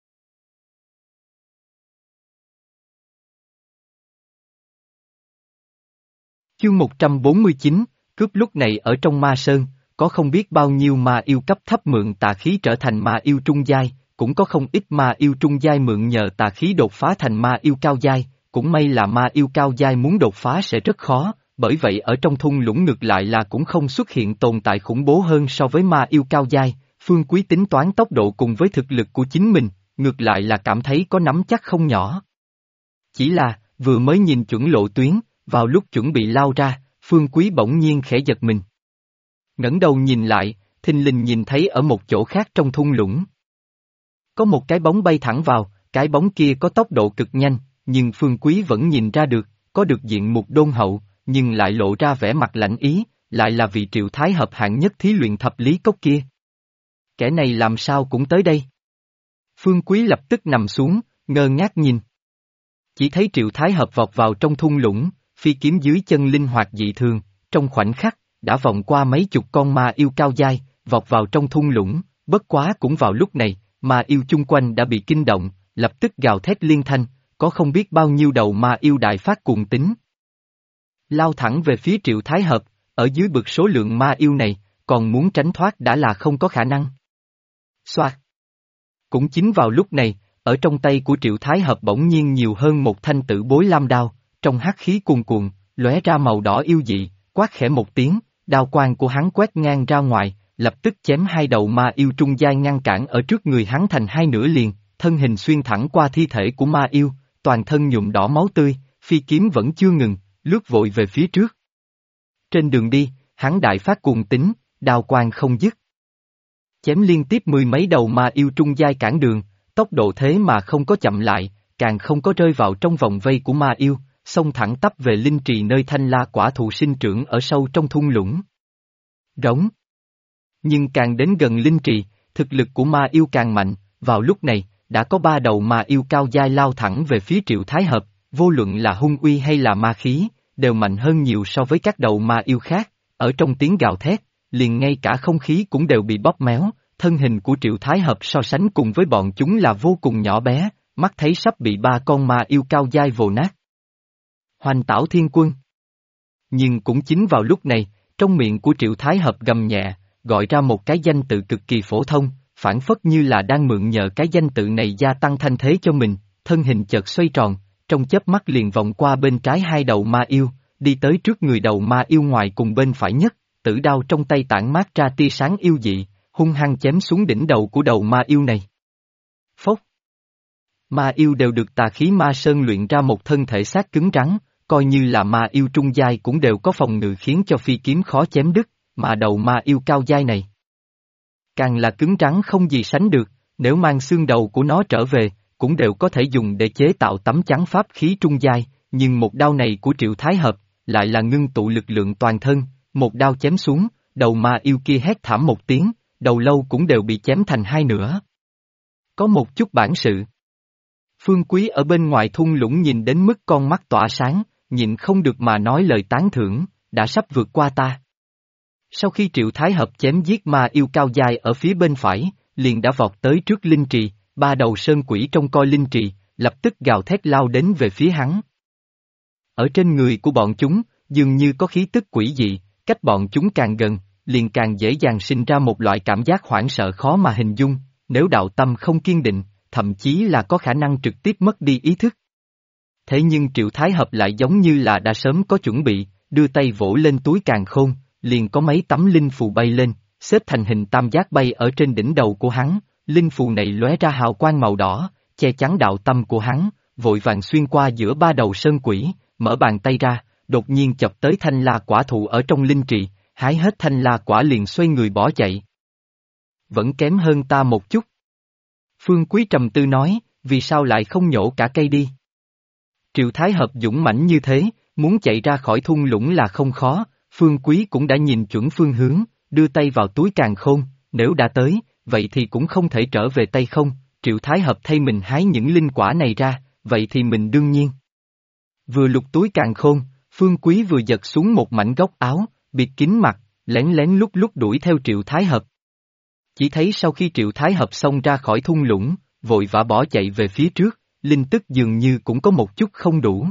Speaker 1: Chương 149, cướp lúc này ở trong ma sơn, có không biết bao nhiêu ma yêu cấp thấp mượn tà khí trở thành ma yêu trung giai, cũng có không ít ma yêu trung giai mượn nhờ tà khí đột phá thành ma yêu cao giai, cũng may là ma yêu cao giai muốn đột phá sẽ rất khó, bởi vậy ở trong thung lũng ngược lại là cũng không xuất hiện tồn tại khủng bố hơn so với ma yêu cao giai, Phương Quý tính toán tốc độ cùng với thực lực của chính mình, ngược lại là cảm thấy có nắm chắc không nhỏ. Chỉ là, vừa mới nhìn chuẩn lộ tuyến, vào lúc chuẩn bị lao ra, Phương Quý bỗng nhiên khẽ giật mình. Ngẩng đầu nhìn lại, thình lình nhìn thấy ở một chỗ khác trong thung lũng. Có một cái bóng bay thẳng vào, cái bóng kia có tốc độ cực nhanh, nhưng Phương Quý vẫn nhìn ra được, có được diện mục đôn hậu, nhưng lại lộ ra vẻ mặt lạnh ý, lại là vị Triệu Thái Hợp hạng nhất thí luyện thập lý cốc kia. Kẻ này làm sao cũng tới đây? Phương Quý lập tức nằm xuống, ngơ ngác nhìn. Chỉ thấy Triệu Thái Hợp vọt vào trong thung lũng, phi kiếm dưới chân linh hoạt dị thường, trong khoảnh khắc, đã vòng qua mấy chục con ma yêu cao dai, vọt vào trong thung lũng, bất quá cũng vào lúc này, ma yêu chung quanh đã bị kinh động, lập tức gào thét liên thanh, có không biết bao nhiêu đầu ma yêu đại phát cuồng tính. Lao thẳng về phía Triệu Thái Hợp, ở dưới bực số lượng ma yêu này, còn muốn tránh thoát đã là không có khả năng. Xoạt! Cũng chính vào lúc này, ở trong tay của Triệu Thái Hợp bỗng nhiên nhiều hơn một thanh tử bối lam đao, trong hắc khí cuồn cuộn, lóe ra màu đỏ yêu dị, quát khẽ một tiếng, đao quang của hắn quét ngang ra ngoài, lập tức chém hai đầu ma yêu trung giai ngăn cản ở trước người hắn thành hai nửa liền, thân hình xuyên thẳng qua thi thể của ma yêu, toàn thân nhuộm đỏ máu tươi, phi kiếm vẫn chưa ngừng, lướt vội về phía trước. Trên đường đi, hắn đại phát cuồng tính, đao quang không dứt. Chém liên tiếp mười mấy đầu ma yêu trung giai cản đường, tốc độ thế mà không có chậm lại, càng không có rơi vào trong vòng vây của ma yêu, xông thẳng tắp về linh trì nơi thanh la quả thụ sinh trưởng ở sâu trong thung lũng. Rống. Nhưng càng đến gần linh trì, thực lực của ma yêu càng mạnh, vào lúc này, đã có ba đầu ma yêu cao giai lao thẳng về phía Triệu Thái Hợp, vô luận là hung uy hay là ma khí, đều mạnh hơn nhiều so với các đầu ma yêu khác, ở trong tiếng gào thét, liền ngay cả không khí cũng đều bị bóp méo, thân hình của Triệu Thái Hợp so sánh cùng với bọn chúng là vô cùng nhỏ bé, mắt thấy sắp bị ba con ma yêu cao giai vồ nát. Hoành Tảo Thiên Quân. Nhưng cũng chính vào lúc này, trong miệng của Triệu Thái Hợp gầm nhẹ, gọi ra một cái danh tự cực kỳ phổ thông, phản phất như là đang mượn nhờ cái danh tự này gia tăng thanh thế cho mình, thân hình chợt xoay tròn, trong chớp mắt liền vòng qua bên trái hai đầu ma yêu, đi tới trước người đầu ma yêu ngoài cùng bên phải nhất, tử đao trong tay tản mát ra tia sáng yêu dị, hung hăng chém xuống đỉnh đầu của đầu ma yêu này. Phốc! Ma yêu đều được tà khí ma sơn luyện ra một thân thể xác cứng rắn, coi như là ma yêu trung giai cũng đều có phòng ngự khiến cho phi kiếm khó chém đứt, mà đầu ma yêu cao giai này càng là cứng rắn không gì sánh được, nếu mang xương đầu của nó trở về, cũng đều có thể dùng để chế tạo tấm chắn pháp khí trung giai, nhưng một đao này của Triệu Thái Hợp, lại là ngưng tụ lực lượng toàn thân, một đao chém xuống, đầu ma yêu kia hét thảm một tiếng, đầu lâu cũng đều bị chém thành hai nửa. Có một chút bản sự. Phương Quý ở bên ngoài thung lũng nhìn đến mức con mắt tỏa sáng, nhịn không được mà nói lời tán thưởng, đã sắp vượt qua ta. Sau khi Triệu Thái Hợp chém giết ma yêu cao dài ở phía bên phải, liền đã vọt tới trước linh trì, ba đầu sơn quỷ trông coi linh trì, lập tức gào thét lao đến về phía hắn. Ở trên người của bọn chúng, dường như có khí tức quỷ dị, cách bọn chúng càng gần, liền càng dễ dàng sinh ra một loại cảm giác hoảng sợ khó mà hình dung, nếu đạo tâm không kiên định, thậm chí là có khả năng trực tiếp mất đi ý thức. Thế nhưng Triệu Thái Hợp lại giống như là đã sớm có chuẩn bị, đưa tay vỗ lên túi càn khôn, liền có mấy tấm linh phù bay lên, xếp thành hình tam giác bay ở trên đỉnh đầu của hắn, linh phù này lóe ra hào quang màu đỏ, che chắn đạo tâm của hắn, vội vàng xuyên qua giữa ba đầu sơn quỷ, mở bàn tay ra, đột nhiên chập tới thanh la quả thụ ở trong linh trì, hái hết thanh la quả liền xoay người bỏ chạy. Vẫn kém hơn ta một chút. Phương Quý trầm tư nói, vì sao lại không nhổ cả cây đi? Triệu Thái Hợp dũng mãnh như thế, muốn chạy ra khỏi thung lũng là không khó, Phương Quý cũng đã nhìn chuẩn phương hướng, đưa tay vào túi càn khôn, nếu đã tới, vậy thì cũng không thể trở về tay không, Triệu Thái Hợp thay mình hái những linh quả này ra, vậy thì mình đương nhiên. Vừa lục túi càn khôn, Phương Quý vừa giật xuống một mảnh góc áo, bịt kín mặt, lén lén lúc đuổi theo Triệu Thái Hợp. Chỉ thấy sau khi Triệu Thái Hợp xông ra khỏi thung lũng, vội vã bỏ chạy về phía trước, linh tức dường như cũng có một chút không đủ.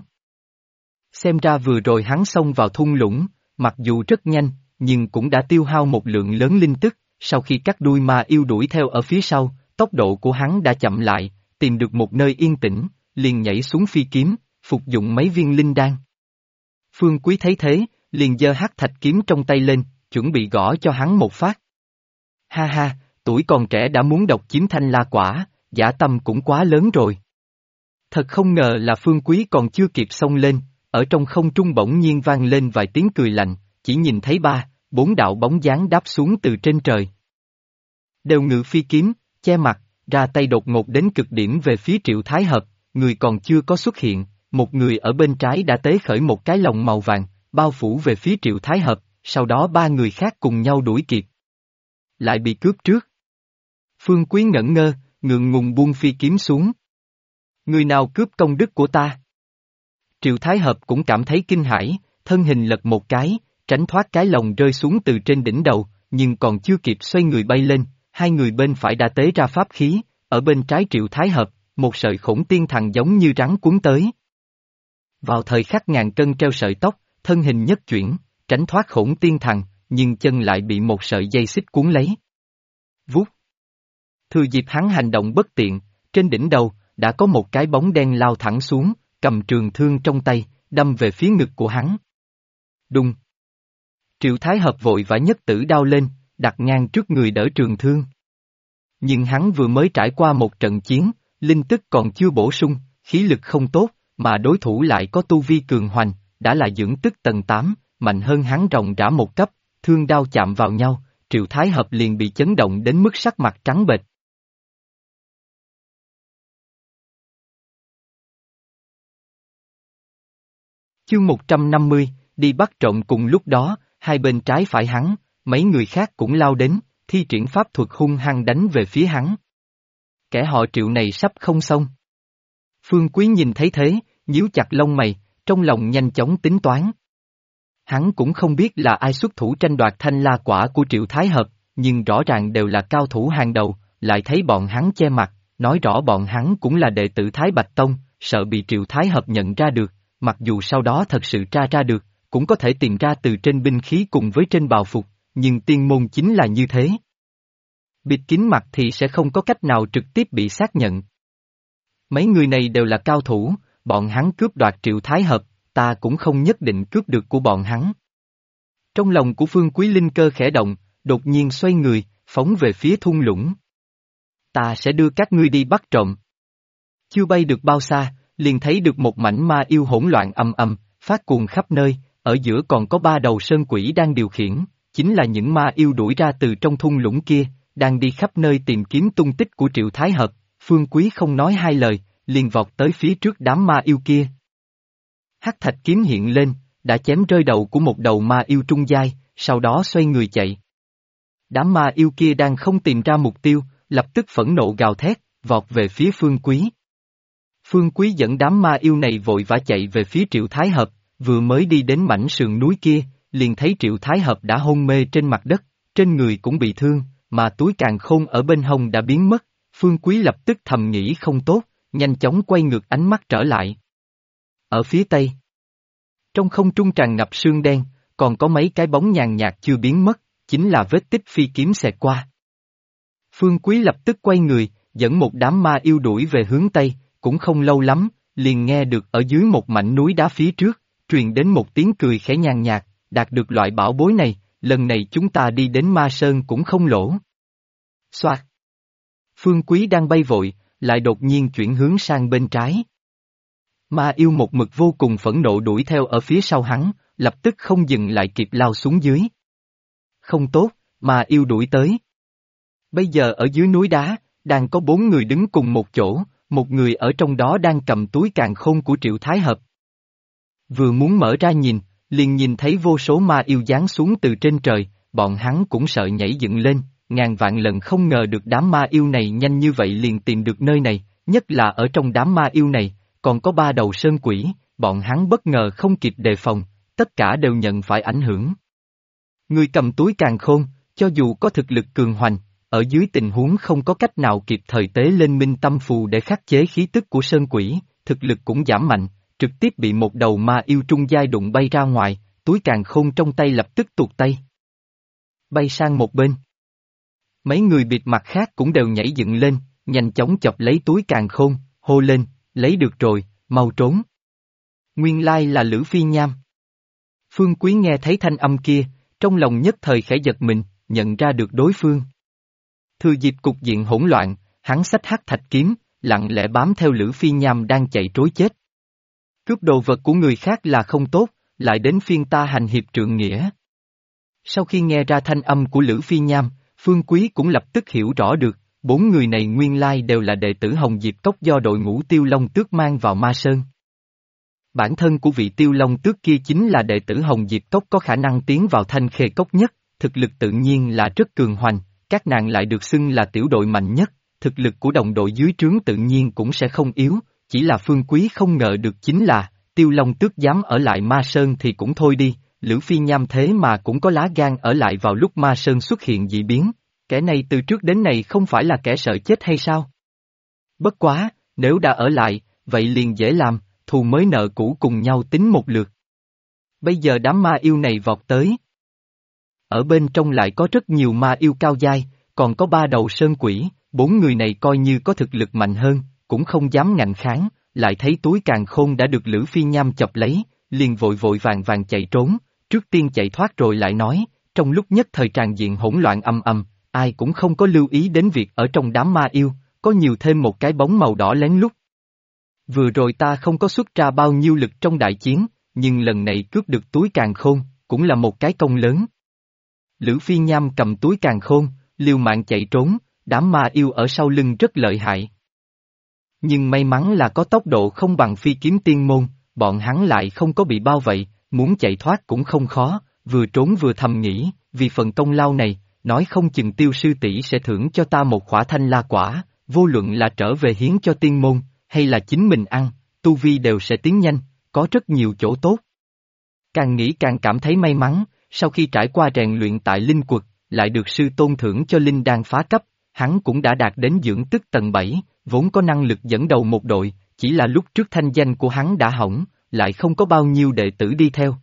Speaker 1: Xem ra vừa rồi hắn xông vào thung lũng, mặc dù rất nhanh, nhưng cũng đã tiêu hao một lượng lớn linh tức, sau khi các đuôi ma yêu đuổi theo ở phía sau, tốc độ của hắn đã chậm lại, tìm được một nơi yên tĩnh, liền nhảy xuống phi kiếm, phục dụng mấy viên linh đan. Phương Quý thấy thế, liền giơ hắc thạch kiếm trong tay lên, chuẩn bị gõ cho hắn một phát. Ha ha, tuổi còn trẻ đã muốn độc chiếm thanh la quả, dã tâm cũng quá lớn rồi. Thật không ngờ là Phương Quý còn chưa kịp xông lên, ở trong không trung bỗng nhiên vang lên vài tiếng cười lạnh, chỉ nhìn thấy ba, bốn đạo bóng dáng đáp xuống từ trên trời. Đều ngự phi kiếm, che mặt, ra tay đột ngột đến cực điểm về phía Triệu Thái Hợp, người còn chưa có xuất hiện, một người ở bên trái đã tế khởi một cái lồng màu vàng, bao phủ về phía Triệu Thái Hợp, sau đó ba người khác cùng nhau đuổi kịp. Lại bị cướp trước. Phương Quý ngẩn ngơ, ngượng ngùng buông phi kiếm xuống. Người nào cướp công đức của ta? Triệu Thái Hợp cũng cảm thấy kinh hãi, thân hình lật một cái, tránh thoát cái lồng rơi xuống từ trên đỉnh đầu, nhưng còn chưa kịp xoay người bay lên, hai người bên phải đã tế ra pháp khí, ở bên trái Triệu Thái Hợp, một sợi khổng tiên thần giống như rắn cuốn tới. Vào thời khắc ngàn cân treo sợi tóc, thân hình nhất chuyển, tránh thoát khổng tiên thần, nhưng chân lại bị một sợi dây xích cuốn lấy. Vút. Thừa dịp hắn hành động bất tiện, trên đỉnh đầu, đã có một cái bóng đen lao thẳng xuống, cầm trường thương trong tay, đâm về phía ngực của hắn. Đùng. Triệu Thái Hợp vội vã nhất tử đao lên, đặt ngang trước người đỡ trường thương. Nhưng hắn vừa mới trải qua một trận chiến, linh tức còn chưa bổ sung, khí lực không tốt, mà đối thủ lại có tu vi cường hoành, đã là dưỡng tức tầng 8, mạnh hơn hắn ròng rã một cấp, thương đao chạm vào nhau, Triệu Thái Hợp liền bị chấn động đến mức sắc mặt trắng bệch. Chương 150, đi bắt trộm. Cùng lúc đó, hai bên trái phải hắn, mấy người khác cũng lao đến, thi triển pháp thuật hung hăng đánh về phía hắn. Kẻ họ Triệu này sắp không xong. Phương Quý nhìn thấy thế, nhíu chặt lông mày, trong lòng nhanh chóng tính toán. Hắn cũng không biết là ai xuất thủ tranh đoạt thanh la quả của Triệu Thái Hợp, nhưng rõ ràng đều là cao thủ hàng đầu, lại thấy bọn hắn che mặt, nói rõ bọn hắn cũng là đệ tử Thái Bạch Tông, sợ bị Triệu Thái Hợp nhận ra được, mặc dù sau đó thật sự tra ra được, cũng có thể tìm ra từ trên binh khí cùng với trên bào phục, nhưng tiên môn chính là như thế. Bịt kín mặt thì sẽ không có cách nào trực tiếp bị xác nhận. Mấy người này đều là cao thủ, bọn hắn cướp đoạt Triệu Thái Hợp, ta cũng không nhất định cướp được của bọn hắn. Trong lòng của Phương Quý linh cơ khẽ động, đột nhiên xoay người, phóng về phía thung lũng. Ta sẽ đưa các ngươi đi bắt trộm. Chưa bay được bao xa, liền thấy được một mảnh ma yêu hỗn loạn ầm ầm, phát cuồng khắp nơi, ở giữa còn có 3 đầu sơn quỷ đang điều khiển, chính là những ma yêu đuổi ra từ trong thung lũng kia, đang đi khắp nơi tìm kiếm tung tích của Triệu Thái Hợp. Phương Quý không nói hai lời, liền vọt tới phía trước đám ma yêu kia. Hắc thạch kiếm hiện lên, đã chém rơi đầu của một đầu ma yêu trung giai, sau đó xoay người chạy. Đám ma yêu kia đang không tìm ra mục tiêu, lập tức phẫn nộ gào thét, vọt về phía Phương Quý. Phương Quý dẫn đám ma yêu này vội vã chạy về phía Triệu Thái Hợp, vừa mới đi đến mảnh sườn núi kia, liền thấy Triệu Thái Hợp đã hôn mê trên mặt đất, trên người cũng bị thương, mà túi càn khôn ở bên hông đã biến mất. Phương Quý lập tức thầm nghĩ không tốt, nhanh chóng quay ngược ánh mắt trở lại. Ở phía tây, trong không trung tràn ngập sương đen, còn có mấy cái bóng nhàn nhạt chưa biến mất, chính là vết tích phi kiếm xẹt qua. Phương Quý lập tức quay người, dẫn một đám ma yêu đuổi về hướng tây, cũng không lâu lắm, liền nghe được ở dưới một mảnh núi đá phía trước, truyền đến một tiếng cười khẽ nhàn nhạt, đạt được loại bảo bối này, lần này chúng ta đi đến Ma Sơn cũng không lỗ. Xoạt! Phương Quý đang bay vội, lại đột nhiên chuyển hướng sang bên trái. Ma yêu một mực vô cùng phẫn nộ đuổi theo ở phía sau hắn, lập tức không dừng lại kịp lao xuống dưới. Không tốt, ma yêu đuổi tới. Bây giờ ở dưới núi đá, đang có 4 người đứng cùng một chỗ, một người ở trong đó đang cầm túi càn khôn của Triệu Thái Hợp. Vừa muốn mở ra nhìn, liền nhìn thấy vô số ma yêu giáng xuống từ trên trời, bọn hắn cũng sợ nhảy dựng lên, ngàn vạn lần không ngờ được đám ma yêu này nhanh như vậy liền tìm được nơi này, nhất là ở trong đám ma yêu này, còn có 3 đầu sơn quỷ, bọn hắn bất ngờ không kịp đề phòng, tất cả đều nhận phải ảnh hưởng. Người cầm túi càn khôn, cho dù có thực lực cường hoành, ở dưới tình huống không có cách nào kịp thời tế lên minh tâm phù để khắc chế khí tức của sơn quỷ, thực lực cũng giảm mạnh, trực tiếp bị một đầu ma yêu trung giai đụng bay ra ngoài, túi càn khôn trong tay lập tức tuột tay. Bay sang một bên. Mấy người bịt mặt khác cũng đều nhảy dựng lên, nhanh chóng chọc lấy túi càn khôn, hô lên, lấy được rồi, mau trốn. Nguyên lai là Lữ Phi Nham. Phương Quý nghe thấy thanh âm kia, trong lòng nhất thời khẽ giật mình, nhận ra được đối phương. Thừa dịp cục diện hỗn loạn, hắn xách hắc thạch kiếm, lặng lẽ bám theo Lữ Phi Nham đang chạy trối chết. Cướp đồ vật của người khác là không tốt, lại đến phiên ta hành hiệp trượng nghĩa. Sau khi nghe ra thanh âm của Lữ Phi Nham, Phương Quý cũng lập tức hiểu rõ được, 4 người này nguyên lai đều là đệ tử Hồng Diệp Cốc do đội ngũ Tiêu Long Tước mang vào Ma Sơn. Bản thân của vị Tiêu Long Tước kia chính là đệ tử Hồng Diệp Cốc có khả năng tiến vào Thanh Khê Cốc nhất, thực lực tự nhiên là rất cường hoành, các nàng lại được xưng là tiểu đội mạnh nhất, thực lực của đồng đội dưới trướng tự nhiên cũng sẽ không yếu, chỉ là Phương Quý không ngờ được chính là, Tiêu Long Tước dám ở lại Ma Sơn thì cũng thôi đi, Lữ Phi Nham thế mà cũng có lá gan ở lại vào lúc Ma Sơn xuất hiện dị biến, kẻ này từ trước đến nay không phải là kẻ sợ chết hay sao? Bất quá, nếu đã ở lại, vậy liền dễ làm, thù mới nợ cũ cùng nhau tính một lượt. Bây giờ đám ma yêu này vọt tới. Ở bên trong lại có rất nhiều ma yêu cao giai, còn có 3 đầu sơn quỷ, 4 người này coi như có thực lực mạnh hơn, cũng không dám ngạnh kháng, lại thấy túi càn khôn đã được Lữ Phi Nham chọc lấy, liền vội vội vàng vàng chạy trốn, trước tiên chạy thoát rồi lại nói, trong lúc nhất thời tràn diện hỗn loạn ầm ầm, ai cũng không có lưu ý đến việc ở trong đám ma yêu, có nhiều thêm một cái bóng màu đỏ lén lút. Vừa rồi ta không có xuất ra bao nhiêu lực trong đại chiến, nhưng lần này cướp được túi càn khôn, cũng là một cái công lớn. Lữ Phi Nham cầm túi càn khôn, liều mạng chạy trốn, đám ma yêu ở sau lưng rất lợi hại. Nhưng may mắn là có tốc độ không bằng phi kiếm tiên môn, bọn hắn lại không có bị bao vây, muốn chạy thoát cũng không khó, vừa trốn vừa thầm nghĩ, vì phần công lao này, nói không chừng Tiêu sư tỷ sẽ thưởng cho ta một khỏa thanh la quả, vô luận là trở về hiến cho tiên môn, hay là chính mình ăn, tu vi đều sẽ tiến nhanh, có rất nhiều chỗ tốt. Càng nghĩ càng cảm thấy may mắn, sau khi trải qua rèn luyện tại linh quật, lại được sư tôn thưởng cho linh đan phá cấp, hắn cũng đã đạt đến dưỡng tức tầng 7, vốn có năng lực dẫn đầu một đội, chỉ là lúc trước thanh danh của hắn đã hỏng, lại không có bao nhiêu đệ tử đi theo.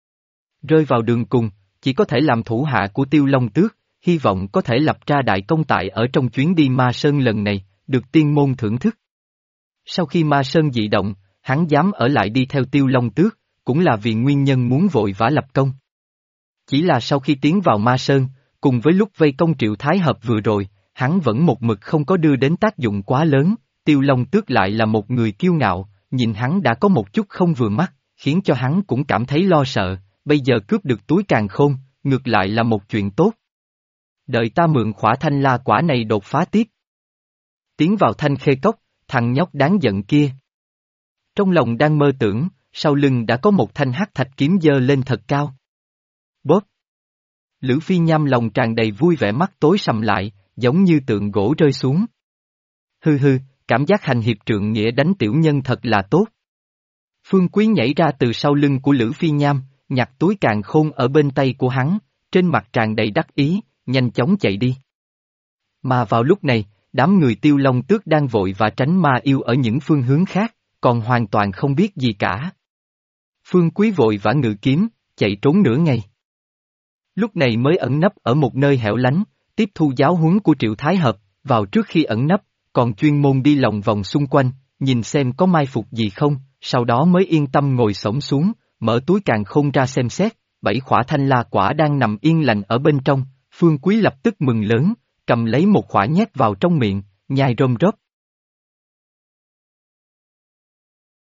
Speaker 1: Rơi vào đường cùng, chỉ có thể làm thủ hạ của Tiêu Long Tước, hy vọng có thể lập ra đại công tại ở trong chuyến đi Ma Sơn lần này, được tiên môn thưởng thức. Sau khi Ma Sơn dị động, hắn dám ở lại đi theo Tiêu Long Tước, cũng là vì nguyên nhân muốn vội vã lập công. Chỉ là sau khi tiến vào Ma Sơn, cùng với lúc vây công Triệu Thái Hợp vừa rồi, hắn vẫn một mực không có đưa đến tác dụng quá lớn, Tiêu Long Tước lại là một người kiêu ngạo, nhìn hắn đã có một chút không vừa mắt, khiến cho hắn cũng cảm thấy lo sợ, bây giờ cướp được túi càn khôn, ngược lại là một chuyện tốt. Đợi ta mượn khỏa thanh la quả này đột phá tiếp. Tiến vào Thanh Khê Cốc, thằng nhóc đáng giận kia. Trong lòng đang mơ tưởng, sau lưng đã có một thanh hắc thạch kiếm giơ lên thật cao. Bóp! Lữ Phi Nham lòng tràn đầy vui vẻ, mắt tối sầm lại, giống như tượng gỗ rơi xuống. Hư hư, cảm giác hành hiệp trượng nghĩa đánh tiểu nhân thật là tốt. Phương Quý nhảy ra từ sau lưng của Lữ Phi Nham, nhặt túi càn khôn ở bên tay của hắn, trên mặt tràn đầy đắc ý, nhanh chóng chạy đi. Mà vào lúc này, đám người Tiêu Long Tước đang vội và tránh ma yêu ở những phương hướng khác, còn hoàn toàn không biết gì cả. Phương Quý vội vã ngự kiếm, chạy trốn nửa ngày. Lúc này mới ẩn nấp ở một nơi hẻo lánh, tiếp thu giáo huấn của Triệu Thái Hợp, vào trước khi ẩn nấp, còn chuyên môn đi lòng vòng xung quanh, nhìn xem có mai phục gì không, sau đó mới yên tâm ngồi xổm xuống, mở túi càn khôn ra xem xét, 7 khỏa thanh la quả đang nằm yên lành ở bên trong, Phương Quý lập tức mừng lớn, cầm lấy một khỏa nhét vào trong miệng, nhai rôm rốp.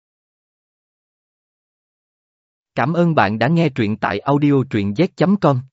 Speaker 1: Cảm ơn bạn đã nghe truyện tại audio truyện z.com.